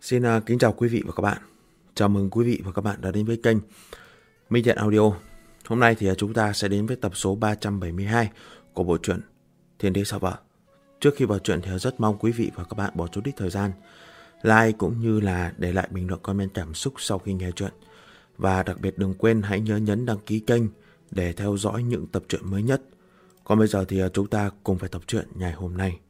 Xin kính chào quý vị và các bạn. Chào mừng quý vị và các bạn đã đến với kênh Minh Thiện Audio. Hôm nay thì chúng ta sẽ đến với tập số 372 của bộ truyện Thiên Đế Sao Vợ. Trước khi vào truyện thì rất mong quý vị và các bạn bỏ chút ít thời gian like cũng như là để lại bình luận comment cảm xúc sau khi nghe truyện. Và đặc biệt đừng quên hãy nhớ nhấn đăng ký kênh để theo dõi những tập truyện mới nhất. Còn bây giờ thì chúng ta cùng vào tập truyện ngày hôm nay.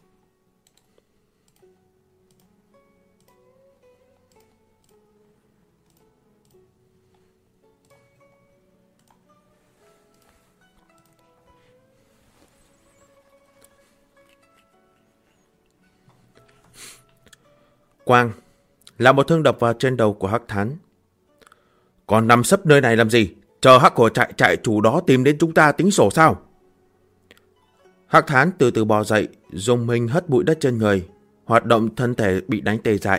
Quang là một thương đập vào trên đầu của Hắc Thán. Còn nằm sấp nơi này làm gì? Chờ Hắc Hổ trại chủ đó tìm đến chúng ta tính sổ sao? Hắc Thán từ từ bò dậy, dùng mình hất bụi đất trên người, hoạt động thân thể bị đánh tê dại.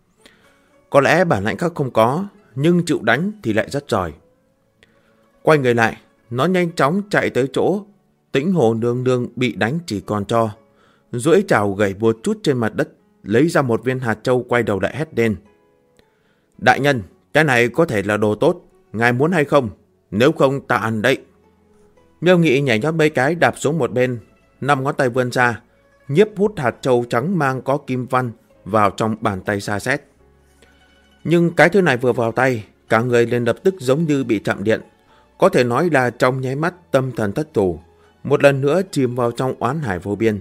Có lẽ bản lãnh khác không có, nhưng chịu đánh thì lại rất giỏi. Quay người lại, nó nhanh chóng chạy tới chỗ Tĩnh Hồ nương nương bị đánh chỉ còn tro, duỗi chảo gẩy một chút trên mặt đất, lấy ra một viên hạt châu, quay đầu lại hét lên. Đại nhân, cái này có thể là đồ tốt, ngài muốn hay không? Nếu không ta ăn đấy. Miêu Nghị nhảy nhót mấy cái đạp xuống một bên, 5 ngón tay vươn ra, nhiếp hút hạt châu trắng mang có kim văn vào trong bàn tay xa xét. Nhưng cái thứ này vừa vào tay, cả người liền lập tức giống như bị chạm điện, có thể nói là trong nháy mắt tâm thần thất thủ, một lần nữa chìm vào trong oán hải vô biên.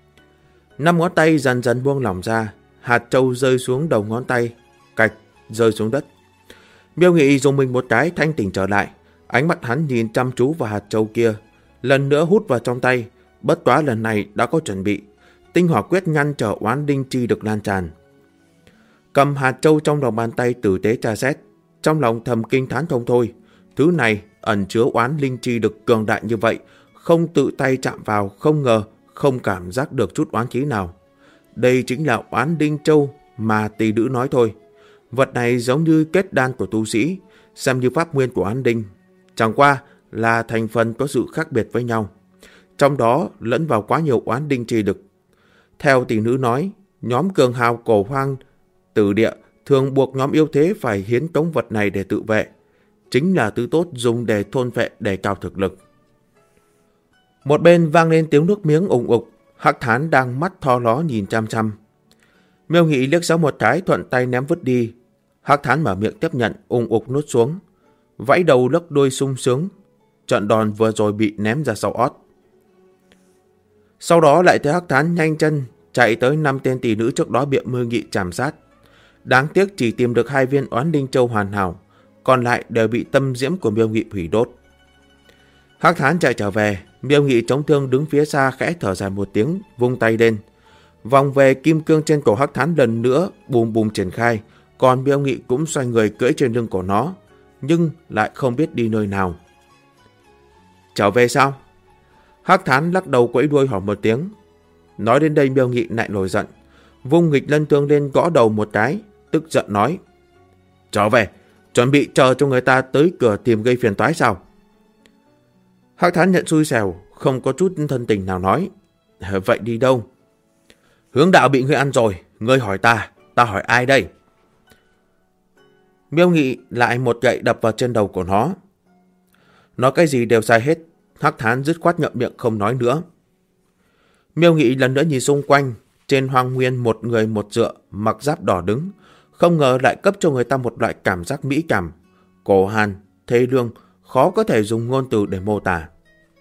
5 ngón tay dần dần buông lỏng ra, hạt châu rơi xuống đầu ngón tay, cạch rơi xuống đất. Miêu Nghị dùng mình một cái thanh tỉnh trở lại, ánh mắt hắn nhìn chăm chú vào hạt châu kia, lần nữa hút vào trong tay, bất quá lần này đã có chuẩn bị, tinh hỏa quyết ngăn trở oán linh chi được lan tràn. Cầm hạt châu trong lòng bàn tay tử tế tra xét, trong lòng thầm kinh thán không thôi, thứ này ẩn chứa oán linh chi được cường đại như vậy, không tự tay chạm vào, không ngờ không cảm giác được chút oán khí nào. Đây chính là oán linh châu mà tỷ nữ nói thôi. Vật này giống như kết đan của tu sĩ, xem như pháp nguyên của oán linh, chẳng qua là thành phần có sự khác biệt với nhau, trong đó lẫn vào quá nhiều oán linh chi lực. Theo tỷ nữ nói, nhóm cường hào cổ hoang tử địa thường buộc nhóm yếu thế phải hiến tống vật này để tự vệ, chính là thứ tốt dùng để thôn vệ đề cao thực lực. Một bên vang lên tiếng nước miếng ủng ục, Hắc Thán đang mắt thò ló nhìn chăm chăm. Miêu Nghị liếc xéo một cái, thuận tay ném vứt đi. Hắc Thán mở miệng tiếp nhận, ủng ục nuốt xuống, vẫy đầu lắc đuôi sung sướng. Trận đòn vừa rồi bị ném ra sau ót. Sau đó lại thấy Hắc Thán nhanh chân chạy tới 5 tên tỷ nữ trước đó bị Miêu Nghị chảm sát. Đáng tiếc chỉ tìm được 2 viên oán linh châu hoàn hảo, còn lại đều bị tâm diễm của Miêu Nghị hủy đốt. Hắc Thán chạy trở về, Miêu Nghị chống thương đứng phía xa khẽ thở dài một tiếng, vung tay lên. Vòng về kim cương trên cổ Hắc Thán lần nữa bùm bùm triển khai, còn Miêu Nghị cũng xoay người cưỡi trên lưng của nó, nhưng lại không biết đi nơi nào. Trở về sao? Hắc Thán lắc đầu quẫy đuôi hỏi một tiếng. Nói đến đây Miêu Nghị lại nổi giận, vung nghịch lân thương lên gõ đầu một cái, tức giận nói. Trở về, chuẩn bị chờ cho người ta tới cửa tìm gây phiền toái sao? Hắc Thán nhận xui xẻo, không có chút thân tình nào nói. Vậy đi đâu? Hướng đạo bị ngươi ăn rồi, ngươi hỏi ta hỏi ai đây? Miêu Nghị lại một gậy đập vào trên đầu của nó. Nói cái gì đều sai hết, Hắc Thán dứt khoát ngậm miệng không nói nữa. Miêu Nghị lần nữa nhìn xung quanh, trên hoang nguyên một người một dựa, mặc giáp đỏ đứng, không ngờ lại cấp cho người ta một loại cảm giác mỹ cảm, cổ hàn, thê lương, khó có thể dùng ngôn từ để mô tả.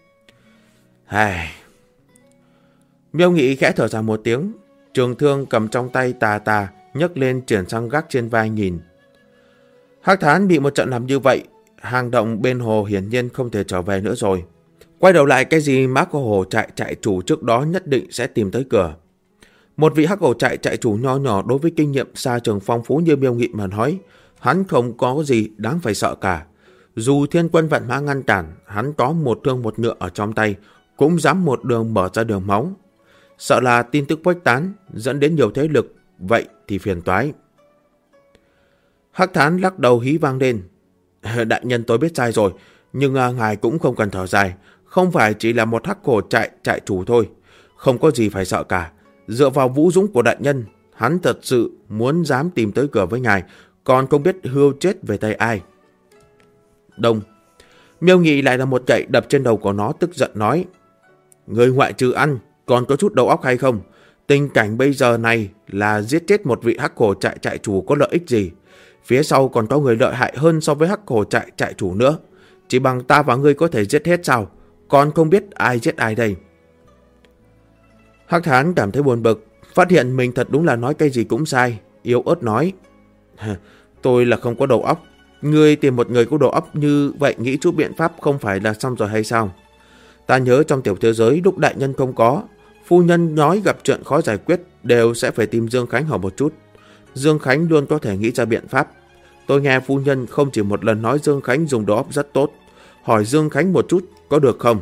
Miêu Nghị khẽ thở ra một tiếng, trường thương cầm trong tay tà tà nhấc lên chuyển sang gác trên vai nhìn. Hắc Thán bị một trận làm như vậy, hang động bên hồ hiển nhiên không thể trở về nữa rồi. Quay đầu lại cái gì Hắc Hổ trại chủ trước đó nhất định sẽ tìm tới cửa. Một vị Hắc Hổ trại chủ nho nhỏ đối với kinh nghiệm xa trường phong phú như Miêu Nghị mà nói, hắn không có gì đáng phải sợ cả. Dù thiên quân vạn mã ngăn cản, hắn có một thương một ngựa ở trong tay, cũng dám một đường mở ra đường máu. Sợ là tin tức khuếch tán, dẫn đến nhiều thế lực, vậy thì phiền toái. Hắc Thán lắc đầu hí vang lên. Đại nhân tôi biết sai rồi, nhưng ngài cũng không cần thở dài, không phải chỉ là một Hắc Hổ trại chủ thôi, không có gì phải sợ cả. Dựa vào vũ dũng của đại nhân, hắn thật sự muốn dám tìm tới cửa với ngài, còn không biết hươu chết về tay ai. Đông. Miêu Nghị lại là một gậy đập trên đầu của nó, tức giận nói: Người ngoại trừ ăn, còn có chút đầu óc hay không? Tình cảnh bây giờ này là giết chết một vị hắc hổ trại chủ có lợi ích gì? Phía sau còn có người lợi hại hơn so với hắc hổ trại chủ nữa. Chỉ bằng ta và ngươi có thể giết hết sao? Còn không biết ai giết ai đây? Hắc Hán cảm thấy buồn bực, phát hiện mình thật đúng là nói cái gì cũng sai, yếu ớt nói: Tôi là không có đầu óc. Ngươi tìm một người có đầu óc như vậy nghĩ chút biện pháp không phải là xong rồi hay sao? Ta nhớ trong tiểu thế giới lúc đại nhân không có, phu nhân nói gặp chuyện khó giải quyết đều sẽ phải tìm Dương Khánh hỏi một chút. Dương Khánh luôn có thể nghĩ ra biện pháp. Tôi nghe phu nhân không chỉ một lần nói Dương Khánh dùng đầu óc rất tốt. Hỏi Dương Khánh một chút có được không?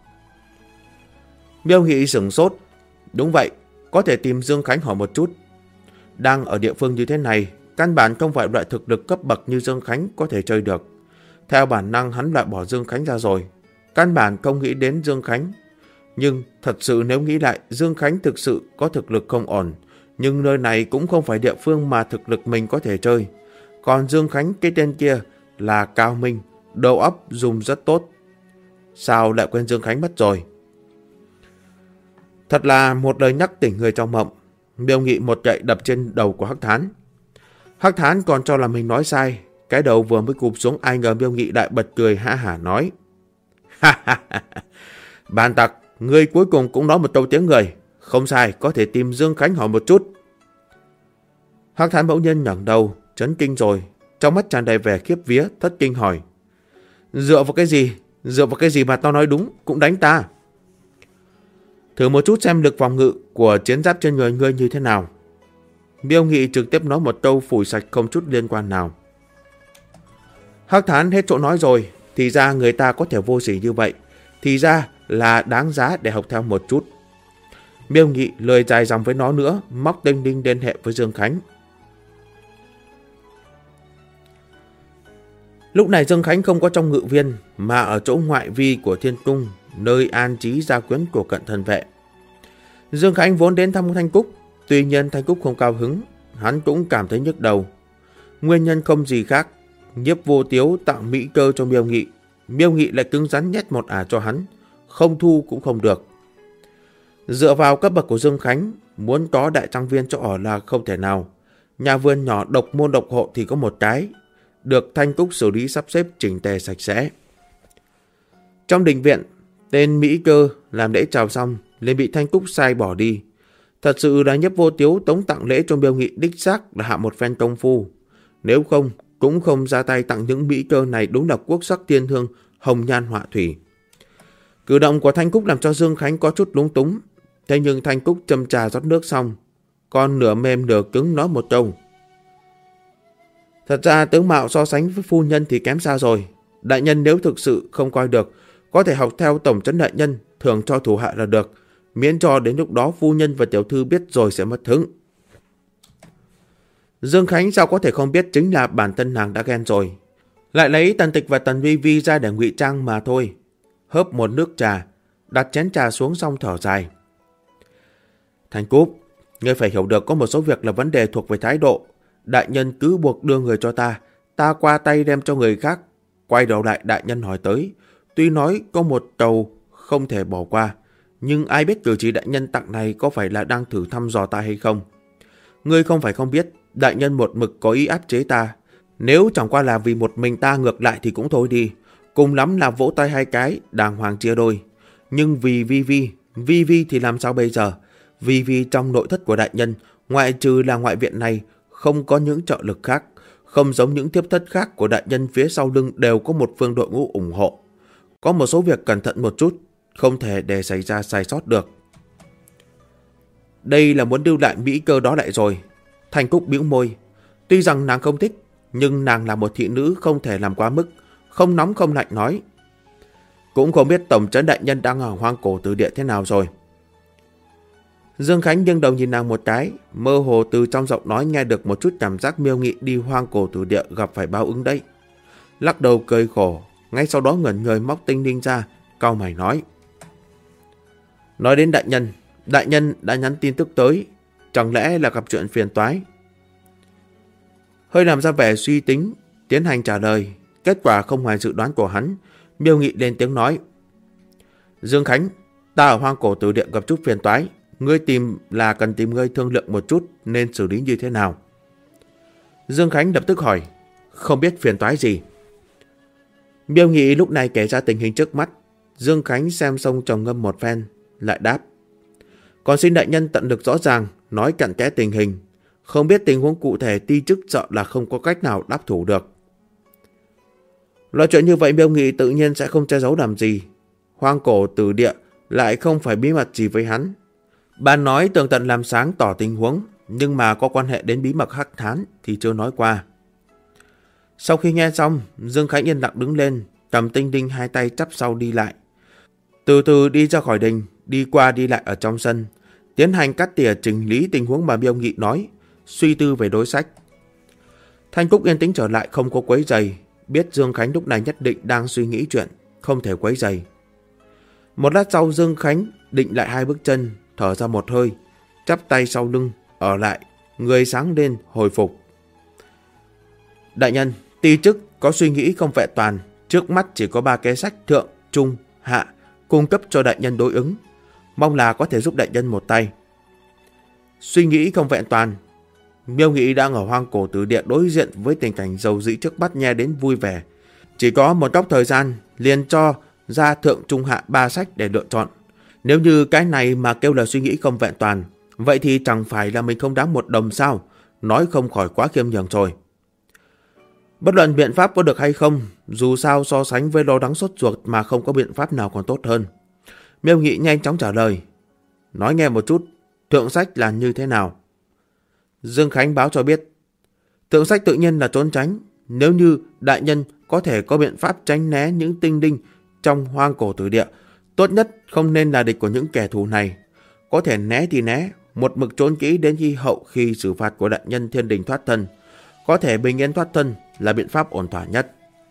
Miêu Nghị sửng sốt. Đúng vậy, có thể tìm Dương Khánh hỏi một chút. Đang ở địa phương như thế này, căn bản không phải loại thực lực cấp bậc như Dương Khánh có thể chơi được. Theo bản năng hắn loại bỏ Dương Khánh ra rồi, căn bản không nghĩ đến Dương Khánh. Nhưng thật sự nếu nghĩ lại, Dương Khánh thực sự có thực lực không ổn. Nhưng nơi này cũng không phải địa phương mà thực lực mình có thể chơi. Còn Dương Khánh cái tên kia là Cao Minh, đầu óc dùng rất tốt. Sao lại quên Dương Khánh mất rồi? Thật là một lời nhắc tỉnh người trong mộng. Miêu Nghị một gậy đập trên đầu của Hắc Thán. Hắc Thán còn cho là mình nói sai. Cái đầu vừa mới cụp xuống, ai ngờ Miêu Nghị lại bật cười hả hả nói: Bàn tặc, ngươi cuối cùng cũng nói một câu tiếng người. Không sai, có thể tìm Dương Khánh hỏi một chút. Hắc Thán bỗng nhiên ngẩng đầu, chấn kinh rồi, trong mắt tràn đầy vẻ khiếp vía, thất kinh hỏi: Dựa vào cái gì? Dựa vào cái gì mà tao nói đúng cũng đánh ta? Thử một chút xem lực phòng ngự của chiến giáp trên người ngươi như thế nào. Miêu Nghị trực tiếp nói một câu phủi sạch không chút liên quan nào. Hắc Thán hết chỗ nói rồi, thì ra người ta có thể vô sỉ như vậy, thì ra là đáng giá để học theo một chút. Miêu Nghị lời dài dòng với nó nữa, móc đinh đinh liên hệ với Dương Khánh. Lúc này Dương Khánh không có trong ngự viên, mà ở chỗ ngoại vi của Thiên Cung, nơi an trí gia quyến của Cận Thần Vệ. Dương Khánh vốn đến thăm Thanh Cúc, tuy nhiên Thanh Cúc không cao hứng, hắn cũng cảm thấy nhức đầu. Nguyên nhân không gì khác, Nhiếp Vô Tiếu tạo mỹ cơ cho Miêu Nghị, Miêu Nghị lại cứng rắn nhét một ả cho hắn, không thu cũng không được. Dựa vào cấp bậc của Dương Khánh, muốn có đại trang viên cho ở là không thể nào. Nhà vườn nhỏ độc môn độc hộ thì có một cái, được Thanh Cúc xử lý sắp xếp chỉnh tề sạch sẽ. Trong đình viện, tên mỹ cơ làm lễ chào xong liền bị Thanh Cúc sai bỏ đi. Thật sự là Nhiếp Vô Tiếu tống tặng lễ cho Miêu Nghị đích xác là hạ một phen công phu. Nếu không, cũng không ra tay tặng những mỹ cơ này, đúng là quốc sắc thiên hương, hồng nhan họa thủy. Cử động của Thanh Cúc làm cho Dương Khánh có chút lúng túng. Thế nhưng Thanh Cúc châm trà rót nước xong, con nửa mềm nửa cứng nói một câu: Thật ra tướng mạo so sánh với phu nhân thì kém xa rồi. Đại nhân nếu thực sự không coi được, có thể học theo tổng trấn đại nhân, thưởng cho thủ hạ là được, miễn cho đến lúc đó phu nhân và tiểu thư biết rồi sẽ mất hứng. Dương Khánh sao có thể không biết, chính là bản thân nàng đã ghen rồi. Lại lấy Tần Tịch và Tần Vi Vi ra để ngụy trang mà thôi. Hớp một nước trà, đặt chén trà xuống xong thở dài. Thanh Cúc, ngươi phải hiểu được có một số việc là vấn đề thuộc về thái độ. Đại nhân cứ buộc đưa người cho ta, ta qua tay đem cho người khác. Quay đầu lại đại nhân hỏi tới, tuy nói có một câu không thể bỏ qua, nhưng ai biết cử chỉ đại nhân tặng này có phải là đang thử thăm dò ta hay không? Ngươi không phải không biết, đại nhân một mực có ý áp chế ta. Nếu chẳng qua là vì một mình ta ngược lại thì cũng thôi đi, cùng lắm là vỗ tay hai cái, đàng hoàng chia đôi. Nhưng vì Vi Vi thì làm sao bây giờ? Vi trong nội thất của đại nhân, ngoại trừ là ngoại viện này, không có những trợ lực khác. Không giống những thiếp thất khác của đại nhân, phía sau lưng đều có một phương đội ngũ ủng hộ. Có một số việc cẩn thận một chút, không thể để xảy ra sai sót được. Đây là muốn lưu lại mỹ cơ đó lại rồi. Thanh Cúc bĩu môi. Tuy rằng nàng không thích, nhưng nàng là một thị nữ, không thể làm quá mức. Không nóng không lạnh nói: Cũng không biết tổng trấn đại nhân đang ở Hoang Cổ Tử Địa thế nào rồi. Dương Khánh nghiêng đầu nhìn nàng một cái, mơ hồ từ trong giọng nói nghe được một chút cảm giác Miêu Nghị đi Hoang Cổ Tử Địa gặp phải báo ứng đấy. Lắc đầu cười khổ, ngay sau đó ngẩn người móc tinh linh ra, cau mày nói: Nói đến đại nhân đã nhắn tin tức tới, Chẳng lẽ là gặp chuyện phiền toái? Hơi làm ra vẻ suy tính, tiến hành trả lời. Kết quả không ngoài dự đoán của hắn. Miêu Nghị lên tiếng nói: Dương Khánh, ta ở Hoang Cổ Tử Địa gặp chút phiền toái. Ngươi tìm là cần tìm ngươi thương lượng một chút, nên xử lý như thế nào? Dương Khánh lập tức hỏi: Không biết phiền toái gì? Miêu Nghị lúc này kể ra tình hình trước mắt. Dương Khánh xem xong trầm ngâm một phen, lại đáp: Còn xin đại nhân tận lực rõ ràng, nói cặn kẽ tình hình. Không biết tình huống cụ thể, ti chức sợ là không có cách nào đáp thủ được. Loại chuyện như vậy Miêu Nghị tự nhiên sẽ không che giấu làm gì. Hoang Cổ Tử Địa lại không phải bí mật gì với hắn. Bạn nói tường tận làm sáng tỏ tình huống, nhưng mà có quan hệ đến bí mật Hắc Thán thì chưa nói qua. Sau khi nghe xong, Dương Khánh yên lặng đứng lên, cầm tinh đinh hai tay chắp sau đi lại. Từ từ đi ra khỏi đình, đi qua đi lại ở trong sân, tiến hành cắt tỉa chỉnh lý tình huống mà Miêu Nghị nói, suy tư về đối sách. Thanh Cúc yên tĩnh trở lại, không có quấy rầy, biết Dương Khánh lúc này nhất định đang suy nghĩ chuyện, không thể quấy rầy. Một lát sau Dương Khánh định lại hai bước chân, thở ra một hơi, chắp tay sau lưng, ở lại, người sáng lên, hồi phục. Đại nhân, ti chức có suy nghĩ không vẹn toàn, trước mắt chỉ có 3 kế sách thượng, trung, hạ, cung cấp cho đại nhân đối ứng. Mong là có thể giúp đại nhân một tay. Suy nghĩ không vẹn toàn. Miêu Nghị đang ở Hoang Cổ Tử Địa đối diện với tình cảnh dầu dĩ trước mắt nghe đến vui vẻ. Chỉ có một góc thời gian liền cho ra thượng trung hạ 3 sách để lựa chọn. Nếu như cái này mà kêu là suy nghĩ không vẹn toàn, vậy thì chẳng phải là mình không đáng một đồng sao? Nói không khỏi quá khiêm nhường rồi. Bất luận biện pháp có được hay không, dù sao so sánh với lo lắng sốt ruột mà không có biện pháp nào còn tốt hơn. Miêu Nghị nhanh chóng trả lời: Nói nghe một chút, thượng sách là như thế nào? Dương Khánh báo cho biết: Thượng sách tự nhiên là trốn tránh. Nếu như đại nhân có thể có biện pháp tránh né những tinh đinh trong Hoang Cổ Tử Địa, tốt nhất không nên là địch của những kẻ thù này. Có thể né thì né, một mực trốn kỹ đến khi hậu khi xử phạt của đại nhân thiên đình thoát thân. Có thể bình yên thoát thân là biện pháp ổn thỏa nhất.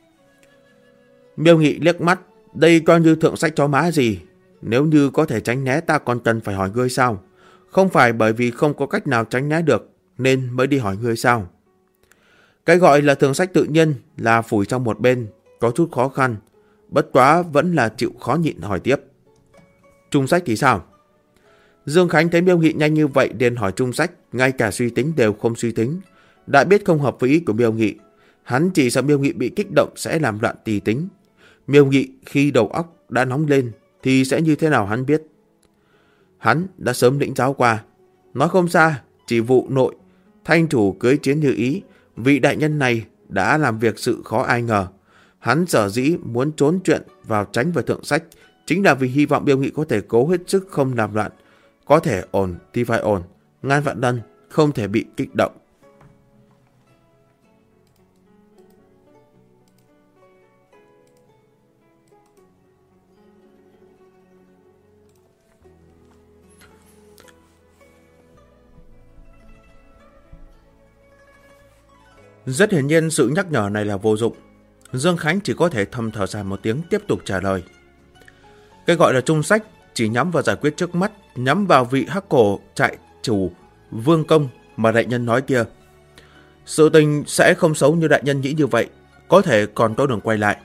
Miêu Nghị liếc mắt: Đây coi như thượng sách chó má gì? Nếu như có thể tránh né, ta còn cần phải hỏi ngươi sao? Không phải bởi vì không có cách nào tránh né được nên mới đi hỏi ngươi sao? Cái gọi là thượng sách tự nhiên là phủi trong một bên, có chút khó khăn. Bất quá vẫn là chịu khó nhịn hỏi tiếp: Trung sách thì sao? Dương Khánh thấy Miêu Nghị nhanh như vậy liền hỏi trung sách, ngay cả suy tính đều không suy tính. Đã biết không hợp với ý của Miêu Nghị, hắn chỉ sợ Miêu Nghị bị kích động sẽ làm loạn tỳ tính. Miêu Nghị khi đầu óc đã nóng lên thì sẽ như thế nào hắn biết. Hắn đã sớm lĩnh giáo qua. Nói không xa, chỉ vụ nội thanh chủ cưới chiến như ý, vị đại nhân này đã làm việc sự khó ai ngờ. Hắn sở dĩ muốn trốn chuyện vào tránh vào thượng sách, chính là vì hy vọng Miêu Nghị có thể cố hết sức không làm loạn. Có thể ổn thì phải ổn, ngàn vạn lần không thể bị kích động. Rất hiển nhiên sự nhắc nhở này là vô dụng. Dương Khánh chỉ có thể thầm thở dài một tiếng, tiếp tục trả lời: Cái gọi là trung sách chỉ nhắm vào giải quyết trước mắt, nhắm vào vị Hắc Cổ trại chủ Vương Công mà đại nhân nói kia. Sự tình sẽ không xấu như đại nhân nghĩ như vậy, có thể còn có đường quay lại.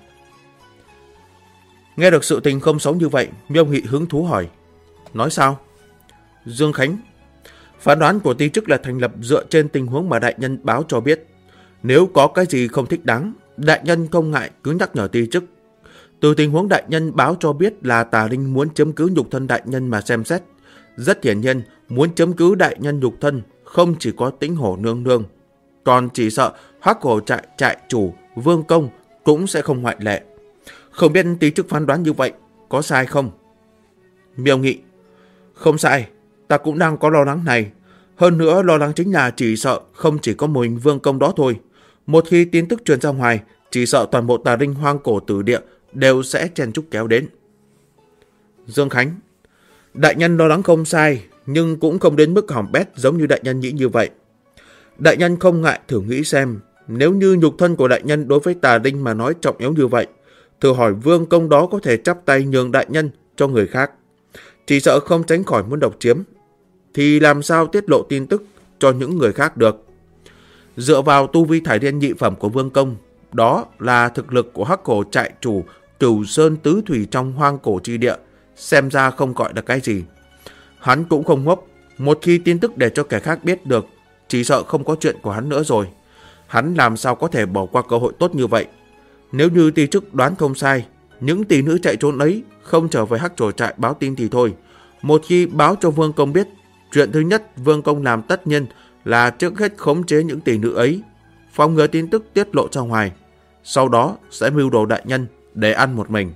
Nghe được sự tình không xấu như vậy, Miêu Nghị hứng thú hỏi: Nói sao? Dương Khánh: Phán đoán của ti chức là thành lập dựa trên tình huống mà đại nhân báo cho biết. Nếu có cái gì không thích đáng, đại nhân không ngại cứ nhắc nhở ti chức. Từ tình huống đại nhân báo cho biết là Tà Linh muốn chiếm cứ nhục thân đại nhân mà xem xét. Rất hiển nhiên, muốn chiếm cứ đại nhân nhục thân không chỉ có Tĩnh Hổ nương nương, còn chỉ sợ Hắc Hổ trại chủ Vương Công cũng sẽ không ngoại lệ. Không biết ti chức phán đoán như vậy có sai không? Miêu Nghị: Không sai, ta cũng đang có lo lắng này. Hơn nữa lo lắng chính là chỉ sợ không chỉ có mình Vương Công đó thôi. Một khi tin tức truyền ra ngoài, chỉ sợ toàn bộ Tà Linh Hoang Cổ Tử Địa đều sẽ chen chúc kéo đến. Dương Khánh: Đại nhân lo lắng không sai, nhưng cũng không đến mức hỏng bét giống như đại nhân nghĩ như vậy. Đại nhân không ngại thử nghĩ xem, nếu như nhục thân của đại nhân đối với Tà Linh mà nói trọng yếu như vậy, thử hỏi Vương Công đó có thể chắp tay nhường đại nhân cho người khác, chỉ sợ không tránh khỏi muốn độc chiếm. thì làm sao tiết lộ tin tức cho những người khác được. Dựa vào tu vi thải thiên nhị phẩm của Vương Công, đó là thực lực của Hắc Hổ trại chủ Cửu Sơn Tứ Thủy trong hoang cổ chi địa, xem ra không gọi là cái gì. Hắn cũng không ngốc, một khi tin tức để cho kẻ khác biết được, chỉ sợ không có chuyện của hắn nữa rồi. Hắn làm sao có thể bỏ qua cơ hội tốt như vậy? Nếu như tỷ chức đoán không sai, những tỷ nữ chạy trốn ấy không trở về Hắc Hổ trại báo tin thì thôi. Một khi báo cho Vương Công biết, chuyện thứ nhất Vương Công làm tất nhiên là trước hết khống chế những tỷ nữ ấy, phòng ngừa tin tức tiết lộ ra ngoài, sau đó sẽ mưu đồ đại nhân để ăn một mình.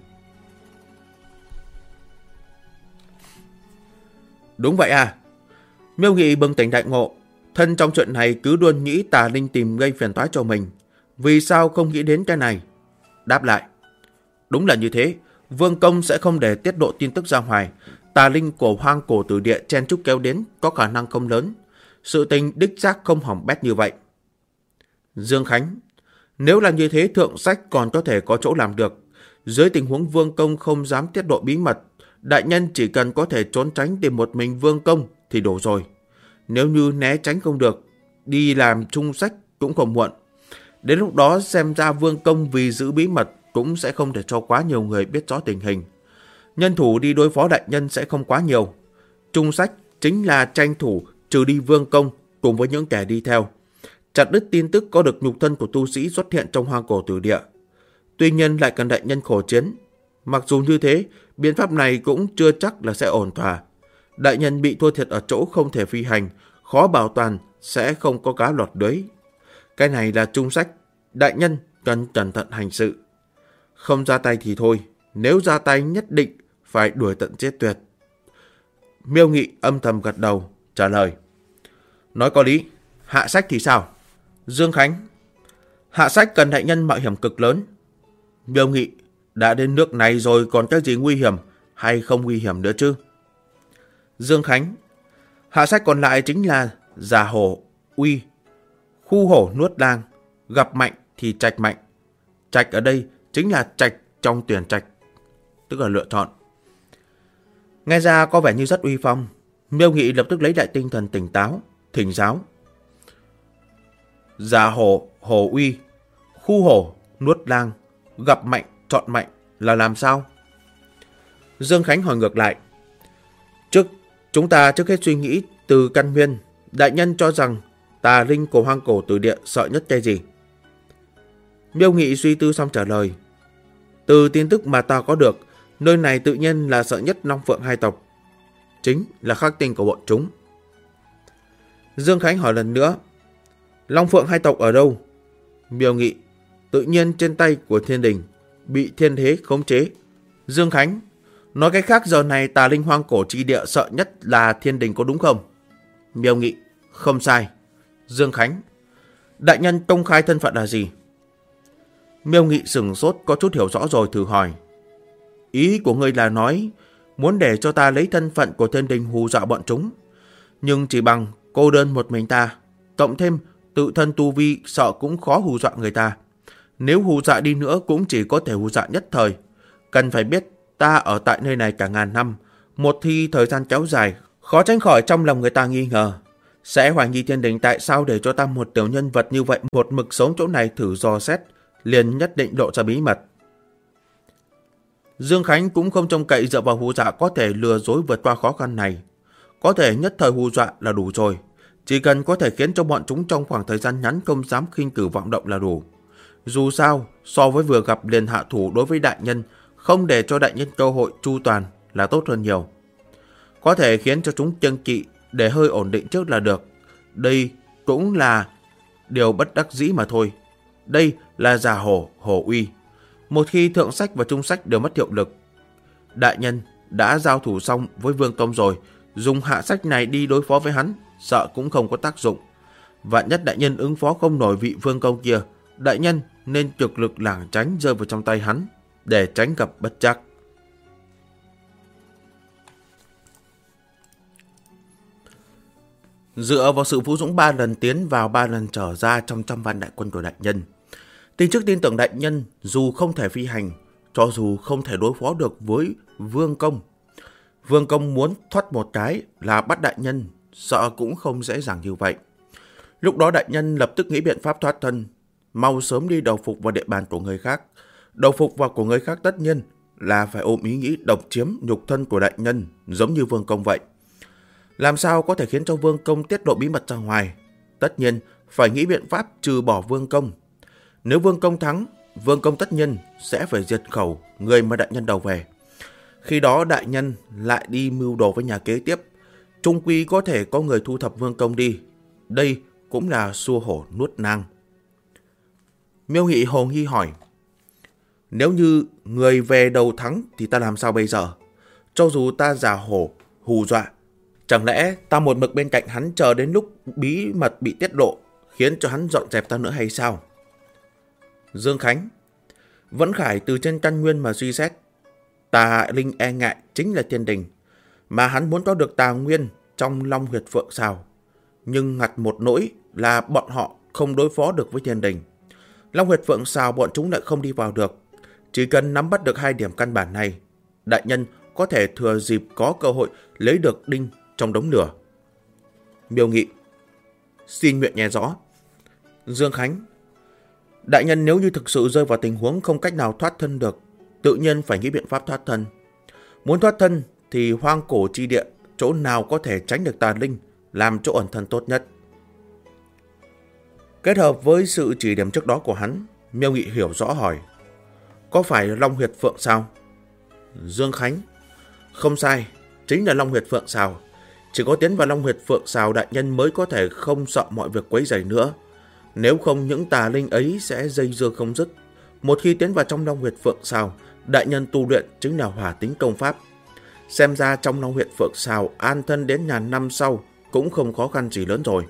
Đúng vậy à? Miêu Nghị bừng tỉnh đại ngộ, thân trong chuyện này cứ luôn nghĩ Tà Linh tìm gây phiền toái cho mình, vì sao không nghĩ đến cái này? Đáp lại, đúng là như thế, Vương Công sẽ không để tiết lộ tin tức ra ngoài. Tà Linh của hoang cổ tử địa chen chúc kéo đến có khả năng không lớn. Sự tình đích xác không hỏng bét như vậy. Dương Khánh, nếu là như thế thượng sách còn có thể có chỗ làm được. Dưới tình huống Vương Công không dám tiết lộ bí mật, đại nhân chỉ cần có thể trốn tránh tìm một mình Vương Công thì đủ rồi. Nếu như né tránh không được, đi làm trung sách cũng không muộn. Đến lúc đó xem ra Vương Công vì giữ bí mật cũng sẽ không để cho quá nhiều người biết rõ tình hình. Nhân thủ đi đối phó đại nhân sẽ không quá nhiều. Trung sách chính là tranh thủ trừ đi Vương Công cùng với những kẻ đi theo, chặt đứt tin tức có được nhục thân của tu sĩ xuất hiện trong hoang cổ tử địa. Tuy nhiên lại cần đại nhân khổ chiến. Mặc dù như thế, biện pháp này cũng chưa chắc là sẽ ổn thỏa. Đại nhân bị thua thiệt ở chỗ không thể phi hành, khó bảo toàn, sẽ không có cá lọt lưới. Cái này là trung sách, đại nhân cần cẩn thận hành sự. Không ra tay thì thôi, nếu ra tay nhất định phải đuổi tận giết tuyệt. Miêu Nghị âm thầm gật đầu, trả lời. Nói có lý, hạ sách thì sao? Dương Khánh, hạ sách cần đại nhân mạo hiểm cực lớn. Miêu Nghị, đã đến nước này rồi còn cái gì nguy hiểm hay không nguy hiểm nữa chứ? Dương Khánh, hạ sách còn lại chính là giả hổ, uy, khu hổ nuốt lang, gặp mạnh thì trạch mạnh. Trạch ở đây chính là trạch trong tuyển trạch, tức là lựa chọn. Nghe ra có vẻ như rất uy phong. Miêu Nghị lập tức lấy lại tinh thần tỉnh táo, thỉnh giáo. Giả hổ, hổ uy, khu hổ, nuốt lang, gặp mạnh, chọn mạnh là làm sao? Dương Khánh hỏi ngược lại. Chúng ta trước hết suy nghĩ từ căn nguyên. Đại nhân cho rằng Tà Linh của hoang cổ tử địa sợ nhất cái gì? Miêu Nghị suy tư xong trả lời. Từ tin tức mà ta có được, nơi này tự nhiên là sợ nhất Long Phượng hai tộc, chính là khắc tinh của bọn chúng. Dương Khánh hỏi lần nữa. Long Phượng hai tộc ở đâu? Miêu Nghị, tự nhiên trên tay của thiên đình, bị thiên thế khống chế. Dương Khánh, nói cách khác giờ này Tà Linh hoang cổ chi địa sợ nhất là thiên đình có đúng không? Miêu Nghị, không sai. Dương Khánh, đại nhân công khai thân phận là gì? Miêu Nghị sửng sốt có chút hiểu rõ rồi thử hỏi. Ý của ngươi là nói muốn để cho ta lấy thân phận của thiên đình hù dọa bọn chúng. Nhưng chỉ bằng cô đơn một mình ta, cộng thêm tự thân tu vi sợ cũng khó hù dọa người ta. Nếu hù dọa đi nữa cũng chỉ có thể hù dọa nhất thời. Cần phải biết ta ở tại nơi này cả ngàn năm, một khi thời gian kéo dài, khó tránh khỏi trong lòng người ta nghi ngờ. Sẽ hoài nghi thiên đình tại sao để cho ta một tiểu nhân vật như vậy một mực sống chỗ này thử dò xét, liền nhất định lộ ra bí mật. Dương Khánh cũng không trông cậy dựa vào hù dọa có thể lừa dối vượt qua khó khăn này. Có thể nhất thời hù dọa là đủ rồi. Chỉ cần có thể khiến cho bọn chúng trong khoảng thời gian ngắn không dám khinh cử vọng động là đủ. Dù sao, so với vừa gặp liền hạ thủ đối với đại nhân, không để cho đại nhân cơ hội chu toàn là tốt hơn nhiều. Có thể khiến cho chúng kiêng kỵ để hơi ổn định trước là được. Đây cũng là điều bất đắc dĩ mà thôi. Đây là giả hổ, hổ uy. Một khi thượng sách và trung sách đều mất hiệu lực, đại nhân đã giao thủ xong với Vương Công rồi, dùng hạ sách này đi đối phó với hắn, sợ cũng không có tác dụng. Vạn nhất đại nhân ứng phó không nổi vị Vương Công kia, đại nhân nên cực lực lảng tránh rơi vào trong tay hắn, để tránh gặp bất trắc. Dựa vào sự vũ dũng 3 lần tiến vào 3 lần trở ra trong trăm vạn đại quân của đại nhân, tin trước tin tưởng đại nhân dù không thể phi hành, cho dù không thể đối phó được với Vương Công. Vương Công muốn thoát một cái là bắt đại nhân sợ cũng không dễ dàng như vậy. Lúc đó đại nhân lập tức nghĩ biện pháp thoát thân, mau sớm đi đầu phục vào địa bàn của người khác. Đầu phục vào của người khác tất nhiên là phải ôm ý nghĩ độc chiếm nhục thân của đại nhân, giống như Vương Công vậy. Làm sao có thể khiến cho Vương Công tiết lộ bí mật ra ngoài? Tất nhiên phải nghĩ biện pháp trừ bỏ Vương Công. Nếu Vương Công thắng, Vương Công tất nhiên sẽ phải diệt khẩu người mà đại nhân đầu về. Khi đó đại nhân lại đi mưu đồ với nhà kế tiếp, trung quy có thể có người thu thập Vương Công đi. Đây cũng là xua hổ nuốt nang. Miêu Nghị hồ nghi hỏi, nếu như người về đầu thắng thì ta làm sao bây giờ? Cho dù ta giả hổ, hù dọa, chẳng lẽ ta một mực bên cạnh hắn chờ đến lúc bí mật bị tiết lộ, khiến cho hắn dọn dẹp ta nữa hay sao? Dương Khánh, vẫn khải từ trên căn nguyên mà suy xét, Tà Hạ Linh e ngại chính là thiên đình, mà hắn muốn có được tà nguyên trong Long Huyệt Phượng Sào. Nhưng ngặt một nỗi là bọn họ không đối phó được với thiên đình. Long Huyệt Phượng Sào bọn chúng lại không đi vào được. Chỉ cần nắm bắt được hai điểm căn bản này, đại nhân có thể thừa dịp có cơ hội lấy được đinh trong đống lửa. Miêu Nghị, xin nguyện nghe rõ. Dương Khánh, đại nhân nếu như thực sự rơi vào tình huống không cách nào thoát thân được, tự nhiên phải nghĩ biện pháp thoát thân. Muốn thoát thân thì hoang cổ chi địa, chỗ nào có thể tránh được tà linh, làm chỗ ẩn thân tốt nhất. Kết hợp với sự chỉ điểm trước đó của hắn, Miêu Nghị hiểu rõ hỏi, có phải Long Huyệt Phượng sao? Dương Khánh, không sai, chính là Long Huyệt Phượng Sào. Chỉ có tiến vào Long Huyệt Phượng Sào, đại nhân mới có thể không sợ mọi việc quấy rầy nữa. Nếu không những tà linh ấy sẽ dây dưa không dứt. Một khi tiến vào trong Long Huyệt Phượng Sào, đại nhân tu luyện chính là hỏa tính công pháp. Xem ra trong Long Huyệt Phượng Sào an thân đến ngàn năm sau cũng không khó khăn gì lớn rồi.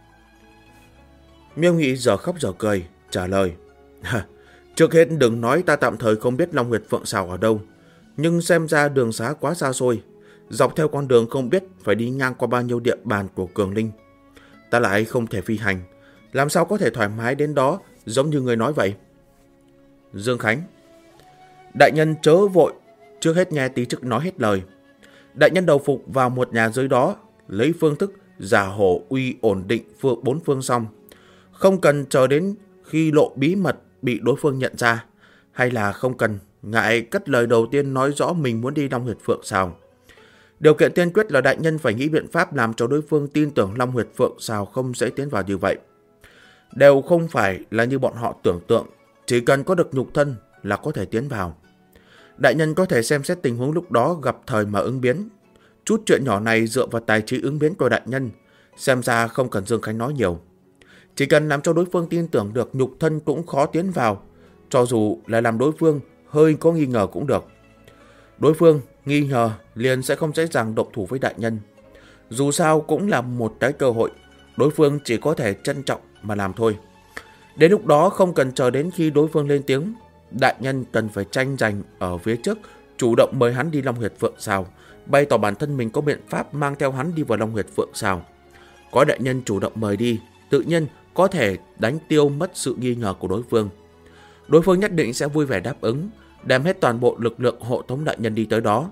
Miêu Nghị giờ khóc giờ cười, trả lời, trước hết đừng nói ta tạm thời không biết Long Huyệt Phượng Sào ở đâu, nhưng xem ra đường xá quá xa xôi, dọc theo con đường không biết phải đi ngang qua bao nhiêu địa bàn của cường linh. Ta lại không thể phi hành, làm sao có thể thoải mái đến đó giống như người nói vậy? Dương Khánh, đại nhân chớ vội, trước hết nghe tí chức nói hết lời. Đại nhân đầu phục vào một nhà dưới đó, lấy phương thức giả hổ uy ổn định bốn phương xong, không cần chờ đến khi lộ bí mật bị đối phương nhận ra, hay là không cần ngại cất lời đầu tiên nói rõ mình muốn đi Long Huyệt Phượng Sào. Điều kiện tiên quyết là đại nhân phải nghĩ biện pháp làm cho đối phương tin tưởng Long Huyệt Phượng Sào không dễ tiến vào như vậy. Đều không phải là như bọn họ tưởng tượng, chỉ cần có được nhục thân là có thể tiến vào. Đại nhân có thể xem xét tình huống lúc đó gặp thời mà ứng biến. Chút chuyện nhỏ này dựa vào tài trí ứng biến của đại nhân, xem ra không cần Dương Khánh nói nhiều. Chỉ cần làm cho đối phương tin tưởng được nhục thân cũng khó tiến vào, cho dù là làm đối phương hơi có nghi ngờ cũng được. Đối phương nghi ngờ liền sẽ không dễ dàng động thủ với đại nhân. Dù sao cũng là một cái cơ hội, đối phương chỉ có thể trân trọng mà làm thôi. Đến lúc đó không cần chờ đến khi đối phương lên tiếng, đại nhân cần phải tranh giành ở phía trước, chủ động mời hắn đi Long Huyệt Phượng Sào, bày tỏ bản thân mình có biện pháp mang theo hắn đi vào Long Huyệt Phượng Sào. Có đại nhân chủ động mời đi, tự nhiên có thể đánh tiêu mất sự nghi ngờ của đối phương. Đối phương nhất định sẽ vui vẻ đáp ứng, đem hết toàn bộ lực lượng hộ tống đại nhân đi tới đó.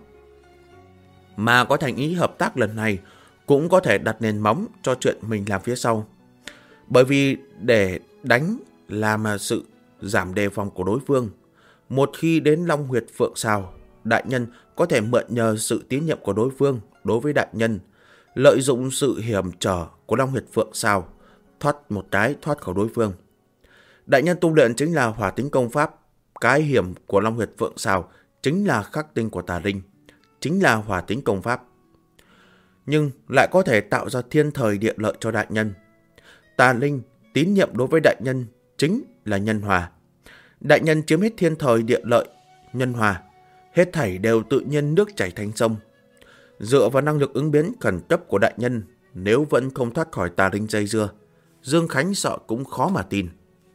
Mà có thành ý hợp tác lần này cũng có thể đặt nền móng cho chuyện mình làm phía sau. Bởi vì để đánh làm sự giảm đề phòng của đối phương, một khi đến Long Huyệt Phượng Sào, đại nhân có thể mượn nhờ sự tín nhiệm của đối phương đối với đại nhân, lợi dụng sự hiểm trở của Long Huyệt Phượng Sào, thoát khỏi đối phương. Đại nhân tu luyện chính là hỏa tính công pháp, cái hiểm của Long Huyệt Phượng Sào chính là khắc tinh của tà linh, chính là hỏa tính công pháp. Nhưng lại có thể tạo ra thiên thời địa lợi cho đại nhân. Tà linh tín nhiệm đối với đại nhân chính là nhân hòa. Đại nhân chiếm hết thiên thời địa lợi, nhân hòa, hết thảy đều tự nhiên nước chảy thành sông. Dựa vào năng lực ứng biến khẩn cấp của đại nhân, nếu vẫn không thoát khỏi tà linh dây dưa, Dương Khánh sợ cũng khó mà tin.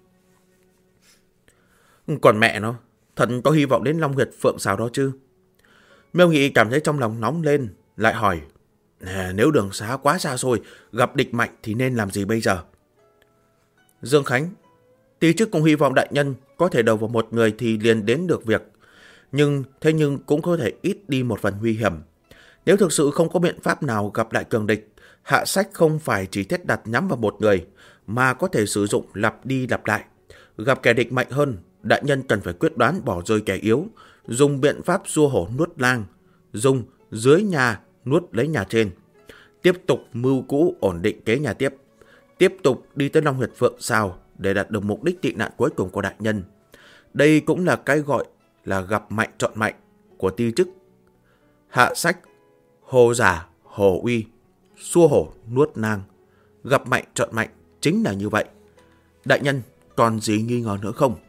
Còn mẹ nó, thật có hy vọng đến Long Huyệt Phượng Sào đó chứ? Miêu Nghị cảm thấy trong lòng nóng lên, lại hỏi, nếu đường xá quá xa xôi, gặp địch mạnh thì nên làm gì bây giờ? Dương Khánh, tí trước cũng hy vọng đại nhân có thể đầu vào một người thì liền đến được việc. Nhưng cũng có thể ít đi một phần nguy hiểm. Nếu thực sự không có biện pháp nào gặp lại cường địch, Hạ sách không phải chỉ thiết đặt nhắm vào một người, mà có thể sử dụng lặp đi lặp lại. Gặp kẻ địch mạnh hơn, đại nhân cần phải quyết đoán bỏ rơi kẻ yếu, dùng biện pháp xua hổ nuốt lang, dùng dưới nhà nuốt lấy nhà trên. Tiếp tục mưu cũ ổn định kế nhà tiếp tục đi tới Long Huyệt Phượng Sào để đạt được mục đích tị nạn cuối cùng của đại nhân. Đây cũng là cái gọi là gặp mạnh chọn mạnh của ti chức. Hạ sách, hồ giả, hồ uy, xua hổ nuốt nang, gặp mạnh chọn mạnh chính là như vậy. Đại nhân còn gì nghi ngờ nữa không?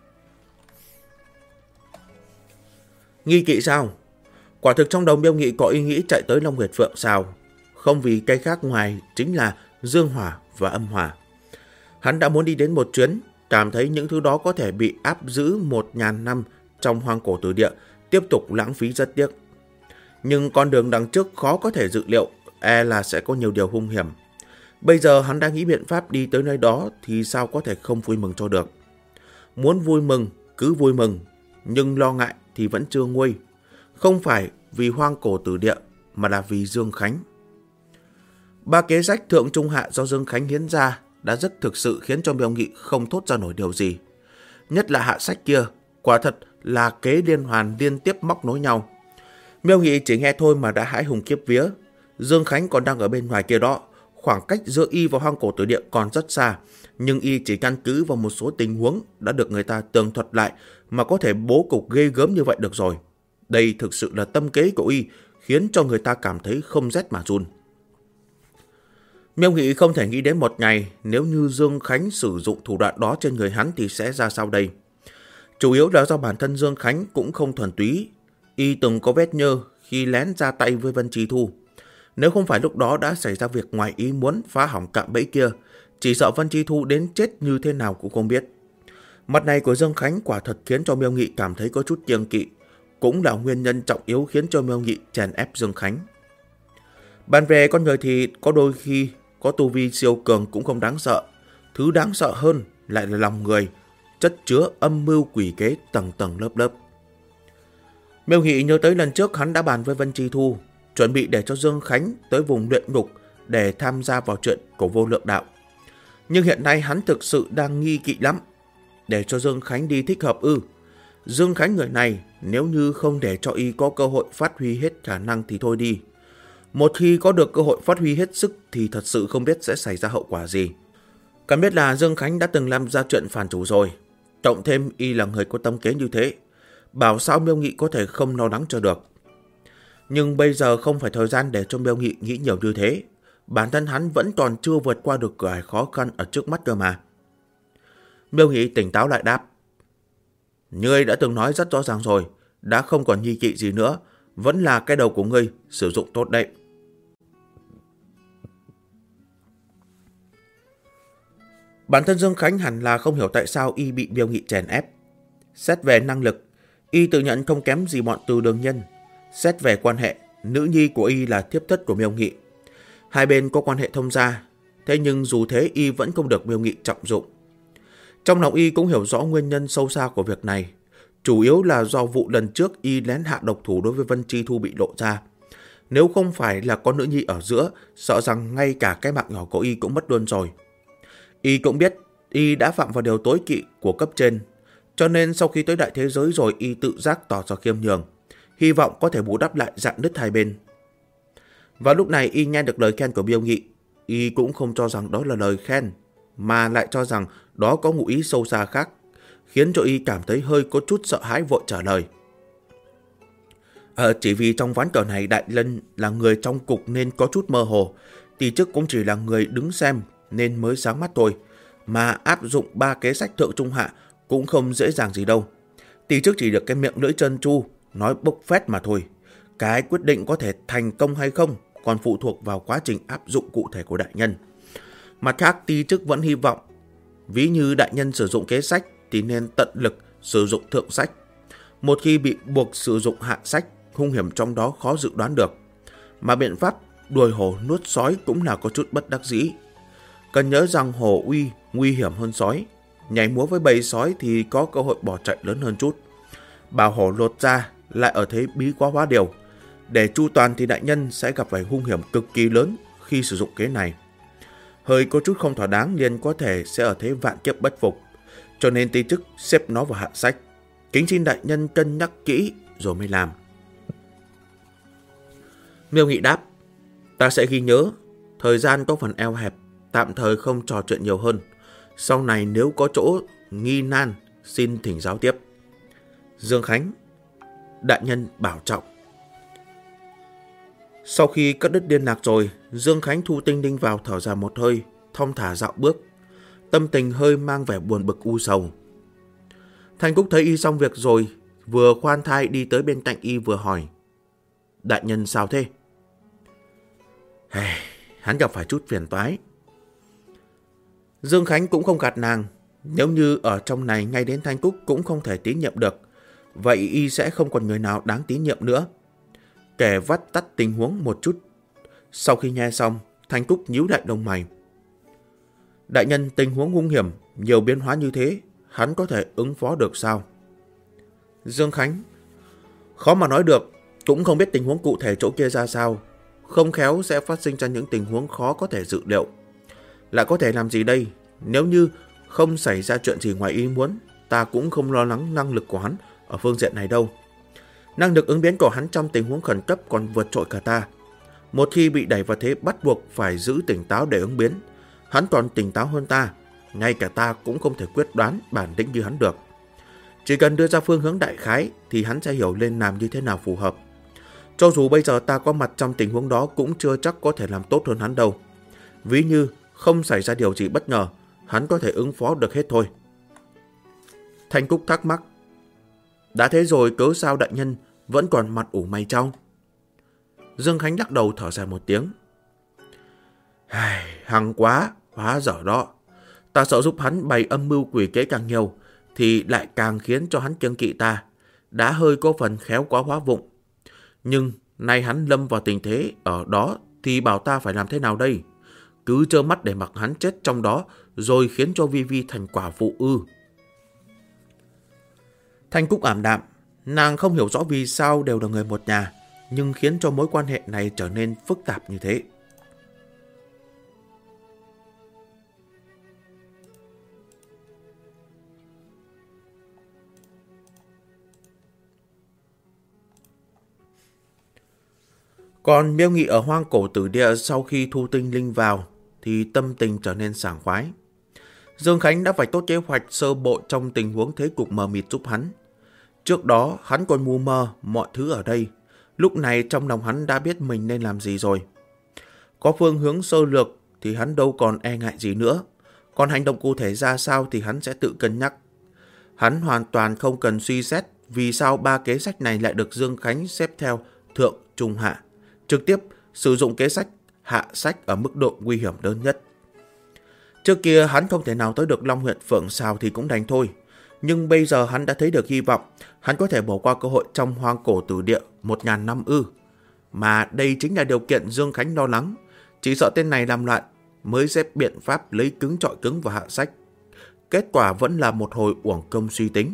Nghi kỵ sao? Quả thực trong đầu Miêu Nghị có ý nghĩ chạy tới Long Huyệt Phượng Sào, không vì cái khác ngoài chính là dương hỏa và âm hỏa. Hắn đã muốn đi đến một chuyến, cảm thấy những thứ đó có thể bị áp giữ 1000 năm trong hoang cổ tử địa, tiếp tục lãng phí rất tiếc. Nhưng con đường đằng trước khó có thể dự liệu, e là sẽ có nhiều điều hung hiểm. Bây giờ hắn đang nghĩ biện pháp đi tới nơi đó thì sao có thể không vui mừng cho được. Muốn vui mừng, cứ vui mừng, nhưng lo ngại thì vẫn chưa nguôi. Không phải vì hoang cổ tử địa, mà là vì Dương Khánh. 3 kế sách thượng trung hạ do Dương Khánh hiến ra đã rất thực sự khiến cho Miêu Nghị không thốt ra nổi điều gì. Nhất là hạ sách kia, quả thật là kế liên hoàn liên tiếp móc nối nhau. Miêu Nghị chỉ nghe thôi mà đã hãi hùng khiếp vía. Dương Khánh còn đang ở bên ngoài kia đó, khoảng cách giữa y và hoang cổ tử địa còn rất xa, nhưng y chỉ căn cứ vào một số tình huống đã được người ta tường thuật lại mà có thể bố cục ghê gớm như vậy được rồi. Đây thực sự là tâm kế của y, khiến cho người ta cảm thấy không rét mà run. Miêu Nghị không thể nghĩ đến một ngày nếu như Dương Khánh sử dụng thủ đoạn đó trên người hắn thì sẽ ra sao đây. Chủ yếu là do bản thân Dương Khánh cũng không thuần túy. Y từng có vết nhơ khi lén ra tay với Vân Chi Thu. Nếu không phải lúc đó đã xảy ra việc ngoài ý muốn phá hỏng cạm bẫy kia, chỉ sợ Vân Chi Thu đến chết như thế nào cũng không biết. Mặt này của Dương Khánh quả thật khiến cho Miêu Nghị cảm thấy có chút kiêng kỵ, cũng là nguyên nhân trọng yếu khiến cho Miêu Nghị chèn ép Dương Khánh. Bàn về con người thì có đôi khi có tu vi siêu cường cũng không đáng sợ. Thứ đáng sợ hơn lại là lòng người, chất chứa âm mưu quỷ kế tầng tầng lớp lớp. Miêu Nghị nhớ tới lần trước hắn đã bàn với Vân Chi Thu, chuẩn bị để cho Dương Khánh tới vùng luyện ngục để tham gia vào chuyện của Vô Lượng Đạo. Nhưng hiện nay hắn thực sự đang nghi kỵ lắm. Để cho Dương Khánh đi thích hợp ư? Dương Khánh người này nếu như không để cho y có cơ hội phát huy hết khả năng thì thôi đi. Một khi có được cơ hội phát huy hết sức thì thật sự không biết sẽ xảy ra hậu quả gì. Cần biết là Dương Khánh đã từng làm ra chuyện phản chủ rồi. Cộng thêm y là người có tâm kế như thế, bảo sao Miêu Nghị có thể không lo lắng cho được. Nhưng bây giờ không phải thời gian để cho Miêu Nghị nghĩ nhiều như thế. Bản thân hắn vẫn còn chưa vượt qua được cửa ải khó khăn ở trước mắt cơ mà. Miêu Nghị tỉnh táo lại đáp: Ngươi đã từng nói rất rõ ràng rồi, đã không còn nghi kỵ gì nữa, vẫn là cái đầu của ngươi sử dụng tốt đấy. Bản thân Dương Khánh hẳn là không hiểu tại sao y bị Miêu Nghị chèn ép. Xét về năng lực, y tự nhận không kém gì bọn Từ Đường Nhân. Xét về quan hệ, nữ nhi của y là thiếp thất của Miêu Nghị. Hai bên có quan hệ thông gia, thế nhưng dù thế y vẫn không được Miêu Nghị trọng dụng. Trong lòng y cũng hiểu rõ nguyên nhân sâu xa của việc này. Chủ yếu là do vụ lần trước y lén hạ độc thủ đối với Vân Chi Thu bị lộ ra. Nếu không phải là có nữ nhi ở giữa, sợ rằng ngay cả cái mạng nhỏ của y cũng mất luôn rồi. Y cũng biết y đã phạm vào điều tối kỵ của cấp trên, cho nên sau khi tới đại thế giới rồi y tự giác tỏ ra khiêm nhường, hy vọng có thể bù đắp lại rạn nứt hai bên. Và lúc này y nghe được lời khen của Miêu Nghị, y cũng không cho rằng đó là lời khen, mà lại cho rằng đó có ngụ ý sâu xa khác, khiến cho y cảm thấy hơi có chút sợ hãi, vội trả lời. Chỉ vì trong ván cờ này Đại Lân là người trong cục nên có chút mơ hồ, tỷ chức cũng chỉ là người đứng xem nên mới sáng mắt thôi, mà áp dụng 3 kế sách thượng trung hạ cũng không dễ dàng gì đâu. Tỷ chức chỉ được cái miệng lưỡi trơn tru nói bốc phét mà thôi. Cái quyết định có thể thành công hay không còn phụ thuộc vào quá trình áp dụng cụ thể của đại nhân. Mặt khác, tỷ chức vẫn hy vọng ví như đại nhân sử dụng kế sách thì nên tận lực sử dụng thượng sách. Một khi bị buộc sử dụng hạ sách, hung hiểm trong đó khó dự đoán được. Mà biện pháp đuổi hổ nuốt sói cũng là có chút bất đắc dĩ. Cần nhớ rằng hổ uy nguy hiểm hơn sói. Nhảy múa với bầy sói thì có cơ hội bỏ chạy lớn hơn chút. Bảo hổ lột ra lại ở thế bí quá hóa điều. Để chu toàn thì đại nhân sẽ gặp phải hung hiểm cực kỳ lớn, khi sử dụng kế này. Hơi có chút không thỏa đáng liền có thể sẽ ở thế vạn kiếp bất phục, cho nên tí chức xếp nó vào hạ sách. Kính xin đại nhân cân nhắc kỹ rồi mới làm. Miêu Nghị đáp: Ta sẽ ghi nhớ. Thời gian có phần eo hẹp, tạm thời không trò chuyện nhiều hơn. Sau này nếu có chỗ nghi nan, xin thỉnh giáo tiếp. Dương Khánh: Đại nhân bảo trọng. Sau khi cắt đứt liên lạc rồi, Dương Khánh thu tinh đinh vào, thở ra một hơi, thong thả dạo bước. Tâm tình hơi mang vẻ buồn bực u sầu. Thành Cúc thấy y xong việc rồi, vừa khoan thai đi tới bên cạnh y vừa hỏi: Đại nhân sao thế? Hắn gặp phải chút phiền toái. Dương Khánh cũng không gạt nàng. Nếu như ở trong này ngay đến Thanh Cúc cũng không thể tín nhiệm được, vậy y sẽ không còn người nào đáng tín nhiệm nữa. Kẻ vắt tắt tình huống một chút. Sau khi nghe xong, Thanh Cúc nhíu lại lông mày. Đại nhân, tình huống hung hiểm, nhiều biến hóa như thế, hắn có thể ứng phó được sao? Dương Khánh: Khó mà nói được, cũng không biết tình huống cụ thể chỗ kia ra sao. Không khéo sẽ phát sinh ra những tình huống khó có thể dự liệu. Lại có thể làm gì đây? Nếu như không xảy ra chuyện gì ngoài ý muốn, ta cũng không lo lắng năng lực của hắn ở phương diện này đâu. Năng lực ứng biến của hắn trong tình huống khẩn cấp còn vượt trội cả ta. Một khi bị đẩy vào thế bắt buộc phải giữ tỉnh táo để ứng biến, hắn còn tỉnh táo hơn ta. Ngay cả ta cũng không thể quyết đoán bản lĩnh như hắn được. Chỉ cần đưa ra phương hướng đại khái thì hắn sẽ hiểu nên làm như thế nào phù hợp. Cho dù bây giờ ta có mặt trong tình huống đó cũng chưa chắc có thể làm tốt hơn hắn đâu. Ví như không xảy ra điều gì bất ngờ, hắn có thể ứng phó được hết thôi. Thanh Cúc thắc mắc: Đã thế rồi cớ sao đại nhân vẫn còn mặt ủ mày trao? Dương Khánh lắc đầu thở dài một tiếng: Hăng quá, hóa dở đó. Ta sợ giúp hắn bày âm mưu quỷ kế càng nhiều thì lại càng khiến cho hắn kiêng kỵ ta. Đã hơi có phần khéo quá hóa vụng. Nhưng nay hắn lâm vào tình thế ở đó thì bảo ta phải làm thế nào đây? Cứ trơ mắt để mặc hắn chết trong đó rồi khiến cho Vi Vi thành quả phụ ư? Thanh Cúc ảm đạm. Nàng không hiểu rõ vì sao đều là người một nhà, nhưng khiến cho mối quan hệ này trở nên phức tạp như thế. Còn Miêu Nghị ở hoang cổ tử địa sau khi thu tinh linh vào thì tâm tình trở nên sảng khoái. Dương Khánh đã vạch tốt kế hoạch sơ bộ trong tình huống thế cục mờ mịt giúp hắn. Trước đó hắn còn mù mờ mọi thứ ở đây. Lúc này trong lòng hắn đã biết mình nên làm gì rồi. Có phương hướng sơ lược thì hắn đâu còn e ngại gì nữa. Còn hành động cụ thể ra sao thì hắn sẽ tự cân nhắc. Hắn hoàn toàn không cần suy xét vì sao ba kế sách này lại được Dương Khánh xếp theo thượng, trung, hạ. Trực tiếp sử dụng kế sách hạ sách ở mức độ nguy hiểm lớn nhất. Trước kia hắn không thể nào tới được Long huyện Phượng Sào thì cũng đành thôi. Nhưng bây giờ hắn đã thấy được hy vọng. Hắn có thể bỏ qua cơ hội trong hoang cổ tử địa 1000 năm ư? Mà đây chính là điều kiện Dương Khánh lo lắng. Chỉ sợ tên này làm loạn mới xếp biện pháp lấy cứng chọi cứng vào hạ sách. Kết quả vẫn là một hồi uổng công suy tính.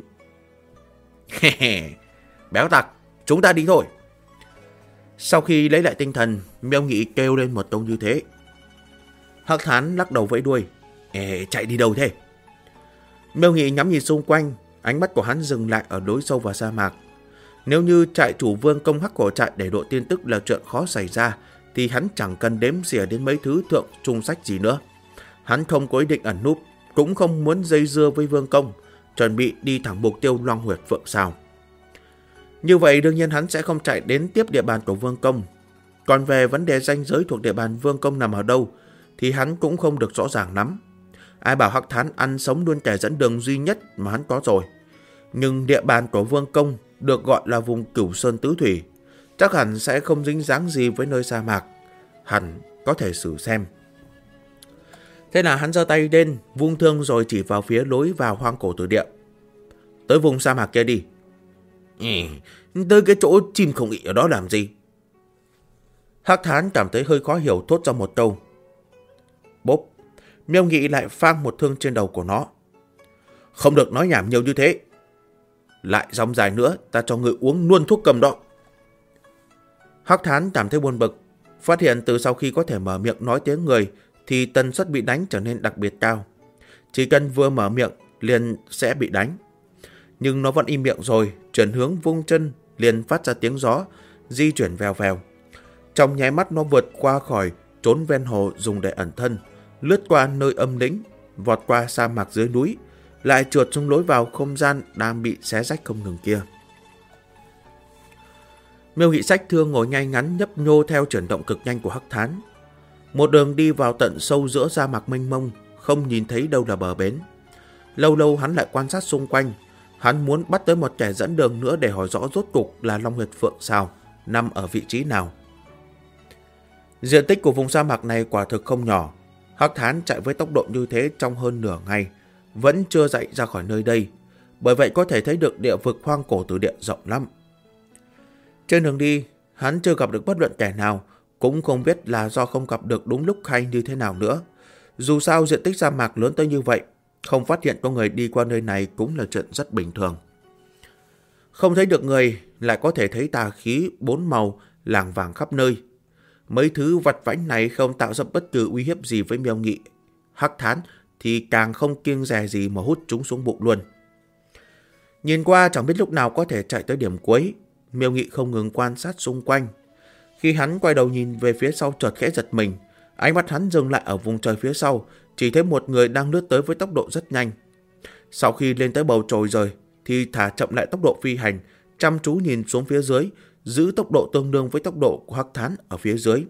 Béo tặc, chúng ta đi thôi. Sau khi lấy lại tinh thần, Miêu Nghị kêu lên một câu như thế. Hắc Thán lắc đầu vẫy đuôi. Chạy đi đâu thế? Miêu Nghị ngắm nhìn xung quanh, ánh mắt của hắn dừng lại ở lối sâu vào sa mạc. Nếu như trại chủ Vương công Hắc Cổ trại để lộ tin tức là chuyện khó xảy ra, thì hắn chẳng cần đếm xỉa đến mấy thứ thượng trung sách gì nữa. Hắn không có ý định ẩn núp, cũng không muốn dây dưa với Vương công, chuẩn bị đi thẳng mục tiêu Long huyệt Phượng Sào. Như vậy đương nhiên hắn sẽ không chạy đến tiếp địa bàn của Vương công. Còn về vấn đề ranh giới thuộc địa bàn Vương công nằm ở đâu thì hắn cũng không được rõ ràng lắm. Ai bảo Hắc Thán ăn sống luôn kẻ dẫn đường duy nhất mà hắn có rồi. Nhưng địa bàn của Vương công được gọi là vùng Cửu Sơn Tứ Thủy, chắc hẳn sẽ không dính dáng gì với nơi sa mạc. Hẳn có thể xử xem. Thế là hắn giơ tay lên, vung thương rồi chỉ vào phía lối vào hoang cổ tử địa. Tới vùng sa mạc kia đi. Tới cái chỗ chim không ị ở đó làm gì? Hắc Thán cảm thấy hơi khó hiểu, thốt ra một câu. Bốp. Miêu Nghị lại phang một thương trên đầu của nó. Không được nói nhảm nhiều như thế. Lại dòng dài nữa ta cho người uống luôn thuốc cầm đó. Hắc Thán cảm thấy buồn bực. Phát hiện từ sau khi có thể mở miệng nói tiếng người thì tần suất bị đánh trở nên đặc biệt cao. Chỉ cần vừa mở miệng liền sẽ bị đánh. Nhưng nó vẫn im miệng rồi, chuyển hướng vung chân liền phát ra tiếng gió, di chuyển vèo vèo. Trong nháy mắt nó vượt qua khỏi trốn ven hồ dùng để ẩn thân, lướt qua nơi âm lĩnh, vọt qua sa mạc dưới núi, lại trượt xuống lối vào không gian đang bị xé rách không ngừng kia. Miêu Nghị Sách Thương ngồi ngay ngắn nhấp nhô theo chuyển động cực nhanh của Hắc Thán. Một đường đi vào tận sâu giữa sa mạc mênh mông, không nhìn thấy đâu là bờ bến. Lâu lâu hắn lại quan sát xung quanh. Hắn muốn bắt tới một kẻ dẫn đường nữa để hỏi rõ rốt cục là Long Huyệt Phượng Sào nằm ở vị trí nào. Diện tích của vùng sa mạc này quả thực không nhỏ. Hắc Thán chạy với tốc độ như thế trong hơn nửa ngày, vẫn chưa dậy ra khỏi nơi đây. Bởi vậy có thể thấy được địa vực hoang cổ tử địa rộng lắm. Trên đường đi, hắn chưa gặp được bất luận kẻ nào, cũng không biết là do không gặp được đúng lúc hay như thế nào nữa. Dù sao diện tích sa mạc lớn tới như vậy, không phát hiện có người đi qua nơi này cũng là chuyện rất bình thường. Không thấy được người, lại có thể thấy tà khí bốn màu lảng vảng khắp nơi. Mấy thứ vặt vãnh này không tạo ra bất cứ uy hiếp gì với Miêu Nghị. Hắc Thán thì càng không kiêng dè gì mà hút chúng xuống bụng luôn. Nhìn qua chẳng biết lúc nào có thể chạy tới điểm cuối. Miêu Nghị không ngừng quan sát xung quanh. Khi hắn quay đầu nhìn về phía sau chợt khẽ giật mình. Ánh mắt hắn dừng lại ở vùng trời phía sau, chỉ thấy một người đang lướt tới với tốc độ rất nhanh. Sau khi lên tới bầu trời rồi thì thả chậm lại tốc độ phi hành, chăm chú nhìn xuống phía dưới, giữ tốc độ tương đương với tốc độ của Hắc Thán ở phía dưới.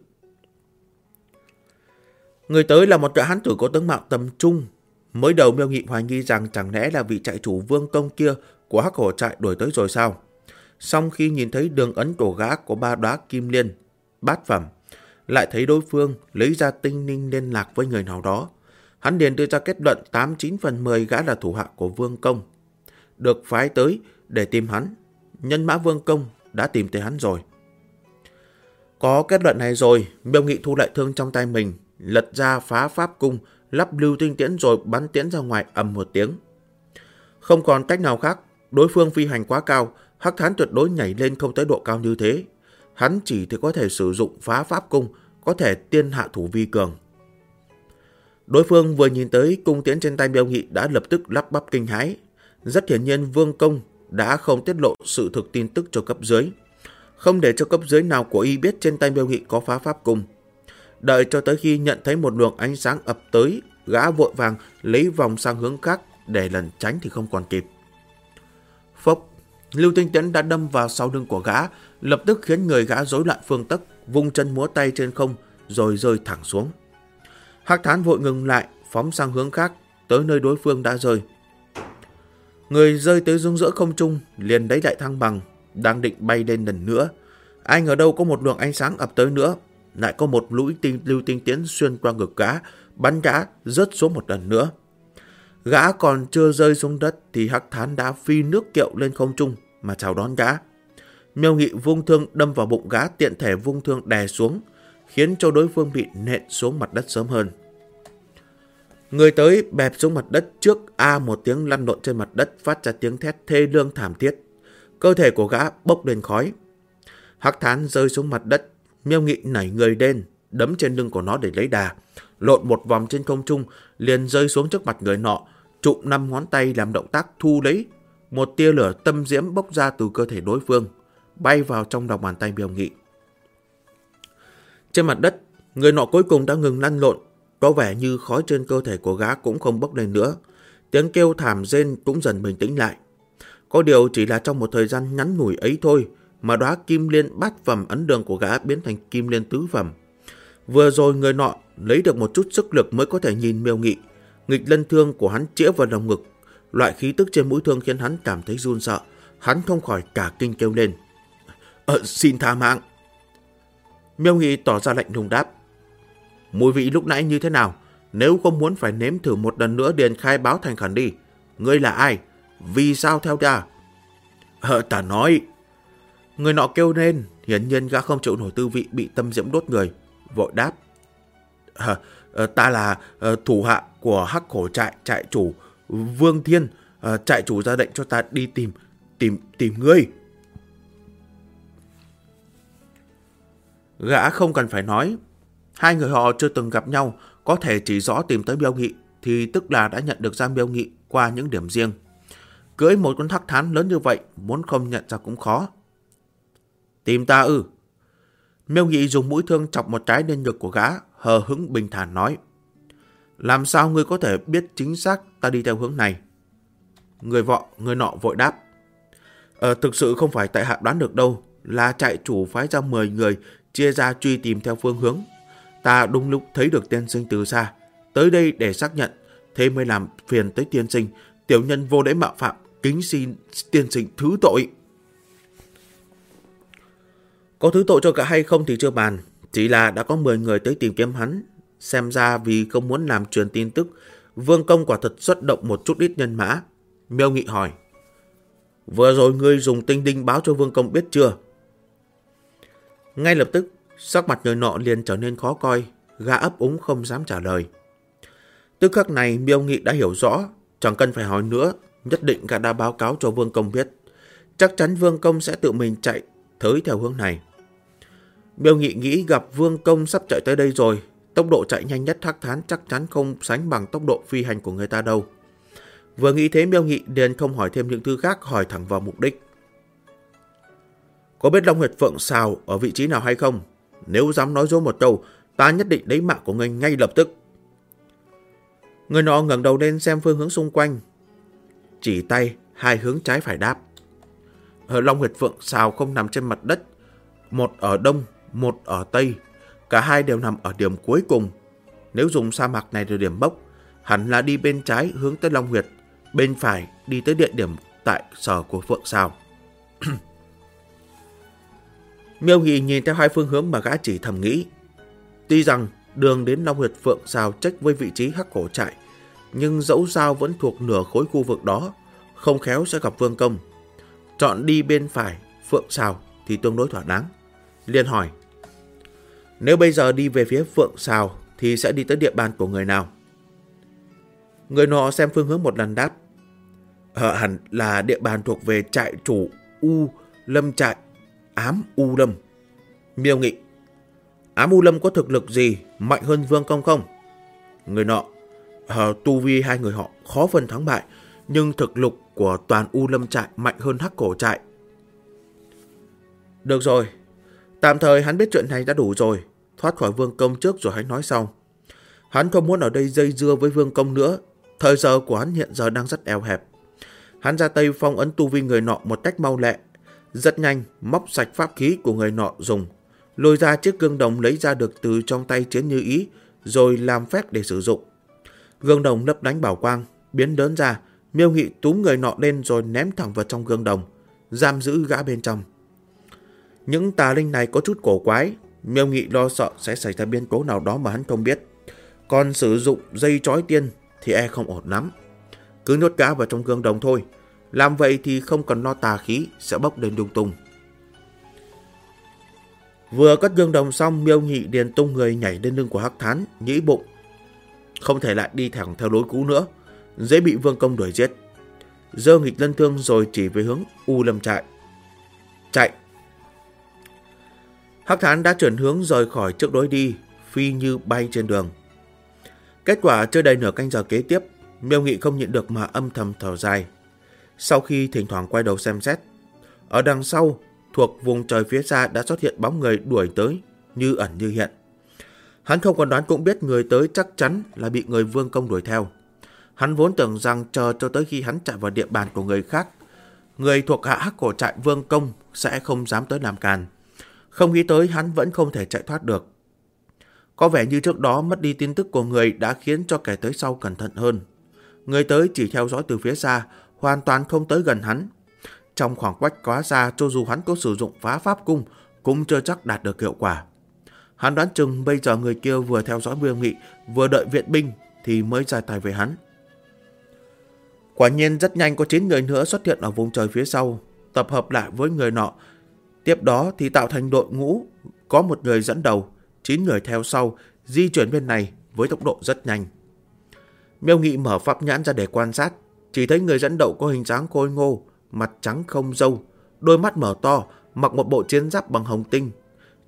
Người tới là một gã hán tử có tướng mạo tầm trung. Mới đầu Miêu Nghị hoài nghi rằng chẳng lẽ là vị trại chủ Vương Công kia của Hắc Hổ trại đuổi tới rồi sao? Song khi nhìn thấy đường ấn của gã có 3 đóa kim liên, bát phẩm, lại thấy đối phương lấy ra tinh ninh liên lạc với người nào đó, hắn liền đưa ra kết luận 89 phần 10 gã là thủ hạ của Vương Công, được phái tới để tìm hắn. Nhân mã Vương Công đã tìm tới hắn rồi. Có kết luận này rồi, Miêu Nghị thu lại thương trong tay mình, lật ra phá pháp cung, lắp lưu tinh tiễn rồi bắn tiễn ra ngoài ầm một tiếng. Không còn cách nào khác, đối phương phi hành quá cao, Hắc Thán tuyệt đối nhảy lên không tới độ cao như thế. Hắn chỉ thì có thể sử dụng phá pháp cung, có thể tiên hạ thủ vi cường. Đối phương vừa nhìn tới cung tiễn trên tay Miêu Nghị đã lập tức lắp bắp kinh hãi. Rất hiển nhiên Vương Công đã không tiết lộ sự thực tin tức cho cấp dưới, không để cho cấp dưới nào của y biết trên tay Miêu Nghị có phá pháp cung. Đợi cho tới khi nhận thấy một luồng ánh sáng ập tới, gã vội vàng lấy vòng sang hướng khác để lần tránh thì không còn kịp. Phốc, lưu tinh tiễn đã đâm vào sau lưng của gã, lập tức khiến người gã rối loạn phương tấc, vung chân múa tay trên không rồi rơi thẳng xuống. Hắc Thán vội ngừng lại, phóng sang hướng khác, tới nơi đối phương đã rơi. Người rơi tới dung giữa không trung, liền lấy lại thăng bằng, đang định bay lên lần nữa. Ai ngờ đâu có một luồng ánh sáng ập tới nữa, lại có một mũi lưu tinh tiễn xuyên qua ngực gã, bắn gã rớt xuống một lần nữa. Gã còn chưa rơi xuống đất thì Hắc Thán đã phi nước kiệu lên không trung mà chào đón gã. Miêu Nghị vung thương đâm vào bụng gã, tiện thể vung thương đè xuống, khiến cho đối phương bị nện xuống mặt đất sớm hơn. Người tới bẹp xuống mặt đất trước, a một tiếng lăn lộn trên mặt đất, phát ra tiếng thét thê lương thảm thiết. Cơ thể của gã bốc lên khói. Hắc Thán rơi xuống mặt đất, Miêu Nghị nảy người lên, đấm trên lưng của nó để lấy đà, lộn một vòng trên không trung, liền rơi xuống trước mặt người nọ, trụm 5 ngón tay làm động tác thu lấy. Một tia lửa tâm diễm bốc ra từ cơ thể đối phương, bay vào trong lòng bàn tay Miêu Nghị. Trên mặt đất, người nọ cuối cùng đã ngừng lăn lộn, có vẻ như khói trên cơ thể của gã cũng không bốc lên nữa. Tiếng kêu thảm rên cũng dần bình tĩnh lại. Có điều chỉ là trong một thời gian ngắn ngủi ấy thôi mà đóa kim liên bát phẩm ấn đường của gã biến thành kim liên tứ phẩm. Vừa rồi người nọ lấy được một chút sức lực mới có thể nhìn Miêu Nghị. Nghịch lân thương của hắn chĩa vào lồng ngực, loại khí tức trên mũi thương khiến hắn cảm thấy run sợ. Hắn không khỏi cả kinh kêu lên: Xin tha mạng. Miêu Nghị tỏ ra lạnh lùng đáp: Mùi vị lúc nãy như thế nào? Nếu không muốn phải nếm thử một lần nữa liền khai báo thành khẩn đi. Ngươi là ai? Vì sao theo ta? Ta nói. Người nọ kêu lên, hiển nhiên gã không chịu nổi tư vị bị tâm diễm đốt người, vội đáp: Ta là thủ hạ của Hắc Hổ trại trại chủ Vương Thiên. Trại chủ ra lệnh cho ta đi tìm ngươi. Gã không cần phải nói. Hai người họ chưa từng gặp nhau, có thể chỉ rõ tìm tới Miêu Nghị thì tức là đã nhận được ra Miêu Nghị qua những điểm riêng. Cưỡi một con hắc thán lớn như vậy, muốn không nhận ra cũng khó. Tìm ta ư? Miêu Nghị dùng mũi thương chọc một cái lên ngực của gã, hờ hững bình thản nói. Làm sao ngươi có thể biết chính xác ta đi theo hướng này? Người nọ vội đáp. Thực sự không phải tại hạ đoán được đâu, là trại chủ phái ra 10 người chia ra truy tìm theo phương hướng. Ta đúng lúc thấy được tiên sinh từ xa, tới đây để xác nhận, thế mới làm phiền tới tiên sinh. Tiểu nhân vô lễ mạo phạm, kính xin tiên sinh thứ tội. Có thứ tội cho cả hay không thì chưa bàn, chỉ là đã có 10 người tới tìm kiếm hắn. Xem ra vì không muốn làm truyền tin tức, Vương Công quả thật xuất động một chút ít nhân mã. Miêu Nghị hỏi. Vừa rồi ngươi dùng tinh đinh báo cho Vương Công biết chưa? Ngay lập tức, sắc mặt người nọ liền trở nên khó coi, gã ấp úng không dám trả lời. Tức khắc này Miêu Nghị đã hiểu rõ, chẳng cần phải hỏi nữa, nhất định gã đã báo cáo cho Vương Công biết. Chắc chắn Vương Công sẽ tự mình chạy tới theo hướng này. Miêu Nghị nghĩ gặp Vương Công sắp chạy tới đây rồi, tốc độ chạy nhanh nhất hắc thán chắc chắn không sánh bằng tốc độ phi hành của người ta đâu. Vừa nghĩ thế Miêu Nghị liền không hỏi thêm những thứ khác, hỏi thẳng vào mục đích. Có biết Long Huyệt Phượng Sào ở vị trí nào hay không? Nếu dám nói dối một câu, ta nhất định lấy mạng của ngươi ngay lập tức. Người nọ ngẩng đầu lên xem phương hướng xung quanh, chỉ tay hai hướng trái phải đáp. Ở Long Huyệt Phượng Sào không nằm trên mặt đất, một ở đông, một ở tây, cả hai đều nằm ở điểm cuối cùng. Nếu dùng sa mạc này là điểm mốc, hẳn là đi bên trái hướng tới Long Huyệt, bên phải đi tới địa điểm tại sở của Phượng Sào. Miêu Nghị nhìn theo hai phương hướng mà gã chỉ thầm nghĩ. Tuy rằng đường đến Long Huyệt Phượng Sào trách với vị trí Hắc Cổ Trại, nhưng dẫu sao vẫn thuộc nửa khối khu vực đó, không khéo sẽ gặp Vương Công. Chọn đi bên phải Phượng Sào thì tương đối thỏa đáng. Liền hỏi. Nếu bây giờ đi về phía Phượng Sào thì sẽ đi tới địa bàn của người nào? Người nọ xem phương hướng một lần đáp. Hẳn là địa bàn thuộc về trại chủ U Lâm trại Ám U Lâm. Miêu Nghị. Ám U Lâm có thực lực gì mạnh hơn Vương Công không? Người nọ. Tu vi hai người họ khó phân thắng bại, nhưng thực lực của toàn U Lâm trại mạnh hơn Hắc Cổ trại. Được rồi, tạm thời hắn biết chuyện này đã đủ rồi. Thoát khỏi Vương Công trước rồi hãy nói sau. Hắn không muốn ở đây dây dưa với Vương Công nữa. Thời giờ của hắn hiện giờ đang rất eo hẹp. Hắn ra tay phong ấn tu vi người nọ một cách mau lẹ. Rất nhanh móc sạch pháp khí của người nọ dùng, lôi ra chiếc gương đồng lấy ra được từ trong tay Chiến Như Ý, rồi làm phép để sử dụng. Gương đồng lấp lánh bảo quang, biến lớn ra. Miêu Nghị túm người nọ lên rồi ném thẳng vào trong gương đồng, giam giữ gã bên trong. Những tà linh này có chút cổ quái, Miêu Nghị lo sợ sẽ xảy ra biến cố nào đó mà hắn không biết. Còn sử dụng dây trói tiên thì e không ổn lắm. Cứ nhốt gã vào trong gương đồng thôi. Làm vậy thì không cần lo tà khí sẽ bốc lên lung tung. Vừa cất gương đồng xong, Miêu Nghị liền tung người nhảy lên lưng của hắc thán, nghĩ bụng. Không thể lại đi thẳng theo lối cũ nữa, dễ bị Vương Công đuổi giết. Giơ nghịch lân thương rồi chỉ về hướng U Lâm trại. Chạy! Hắc thán đã chuyển hướng rời khỏi trước lối đi, phi như bay trên đường. Kết quả chưa đầy nửa canh giờ kế tiếp, Miêu Nghị không nhịn được mà âm thầm thở dài. Sau khi thỉnh thoảng quay đầu xem xét, ở đằng sau, thuộc vùng trời phía xa đã xuất hiện bóng người đuổi tới, như ẩn như hiện. Hắn không còn đoán cũng biết người tới chắc chắn là bị người Vương Công đuổi theo. Hắn vốn tưởng rằng chờ cho tới khi hắn chạy vào địa bàn của người khác, người thuộc hạ Hắc Cổ trại Vương Công sẽ không dám tới làm càn. Không nghĩ tới hắn vẫn không thể chạy thoát được. Có vẻ như trước đó mất đi tin tức của người đã khiến cho kẻ tới sau cẩn thận hơn. Người tới chỉ theo dõi từ phía xa, hoàn toàn không tới gần hắn. Trong khoảng cách quá xa, cho dù hắn có sử dụng phá pháp cung cũng chưa chắc đạt được hiệu quả. Hắn đoán chừng bây giờ người kia vừa theo dõi Miêu Nghị, vừa đợi viện binh thì mới ra tay với hắn. Quả nhiên rất nhanh có 9 người nữa xuất hiện ở vùng trời phía sau, tập hợp lại với người nọ. Tiếp đó thì tạo thành đội ngũ, có một người dẫn đầu, 9 người theo sau, di chuyển bên này với tốc độ rất nhanh. Miêu Nghị mở pháp nhãn ra để quan sát, chỉ thấy người dẫn đầu có hình dáng khôi ngô, mặt trắng không râu, đôi mắt mở to, mặc một bộ chiến giáp bằng hồng tinh.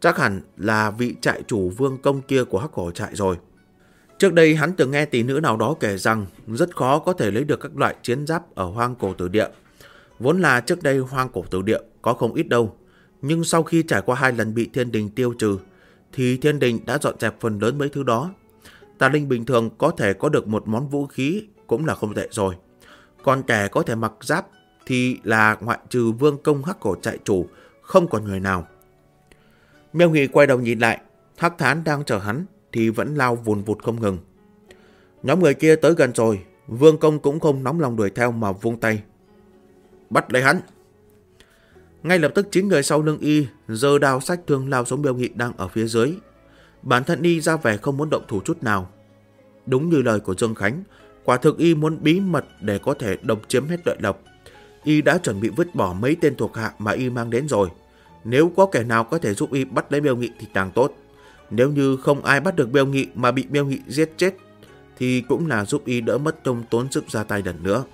Chắc hẳn là vị trại chủ Vương Công kia của Hắc Hổ trại rồi. Trước đây hắn từng nghe tỷ nữ nào đó kể rằng rất khó có thể lấy được các loại chiến giáp ở Hoang Cổ Tử Địa. Vốn là trước đây Hoang Cổ Tử Địa có không ít đâu, nhưng sau khi trải qua 2 lần bị thiên đình tiêu trừ, thì thiên đình đã dọn dẹp phần lớn mấy thứ đó. Tà linh bình thường có thể có được một món vũ khí cũng là không tệ rồi. Còn kẻ có thể mặc giáp thì là ngoại trừ Vương Công Hắc Hổ trại chủ, không còn người nào. Miêu Nghị quay đầu nhìn lại, Hắc Thán đang chờ hắn thì vẫn lao vùn vụt không ngừng. Nhóm người kia tới gần rồi, Vương Công cũng không nóng lòng đuổi theo mà vung tay. Bắt lấy hắn! Ngay lập tức 9 người sau lưng y giơ đao xách thương lao xuống Miêu Nghị đang ở phía dưới. Bản thân y ra vẻ không muốn động thủ chút nào. Đúng như lời của Dương Khánh, quả thực y muốn bí mật để có thể độc chiếm hết lợi lộc. Y đã chuẩn bị vứt bỏ mấy tên thuộc hạ mà y mang đến rồi. Nếu có kẻ nào có thể giúp y bắt lấy Miêu Nghị thì càng tốt. Nếu như không ai bắt được Miêu Nghị mà bị Miêu Nghị giết chết thì cũng là giúp y đỡ mất công tốn sức ra tay lần nữa.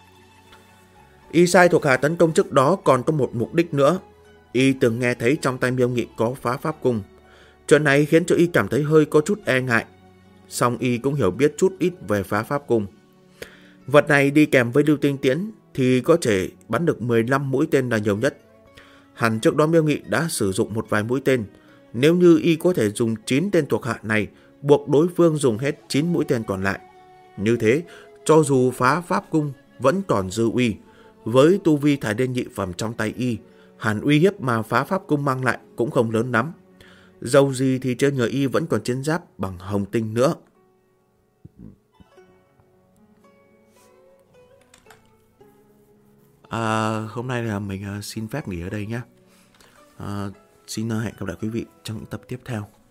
Y sai thuộc hạ tấn công trước đó còn có một mục đích nữa. Y từng nghe thấy trong tay Miêu Nghị có phá pháp cung. Chuyện này khiến cho y cảm thấy hơi có chút e ngại. Song y cũng hiểu biết chút ít về phá pháp cung. Vật này đi kèm với lưu tinh tiễn thì có thể bắn được 15 mũi tên là nhiều nhất. Hẳn trước đó Miêu Nghị đã sử dụng một vài mũi tên. Nếu như y có thể dùng 9 tên thuộc hạ này buộc đối phương dùng hết 9 mũi tên còn lại. Như thế, cho dù phá pháp cung vẫn còn dư uy. Với tu vi Thái Đen nhị phẩm trong tay y, hẳn uy hiếp mà phá pháp cung mang lại cũng không lớn lắm. Dầu gì thì trên người y vẫn còn chiến giáp bằng hồng tinh nữa. Hôm nay là mình xin phép nghỉ ở đây nhé. Xin hẹn gặp lại quý vị trong những tập tiếp theo.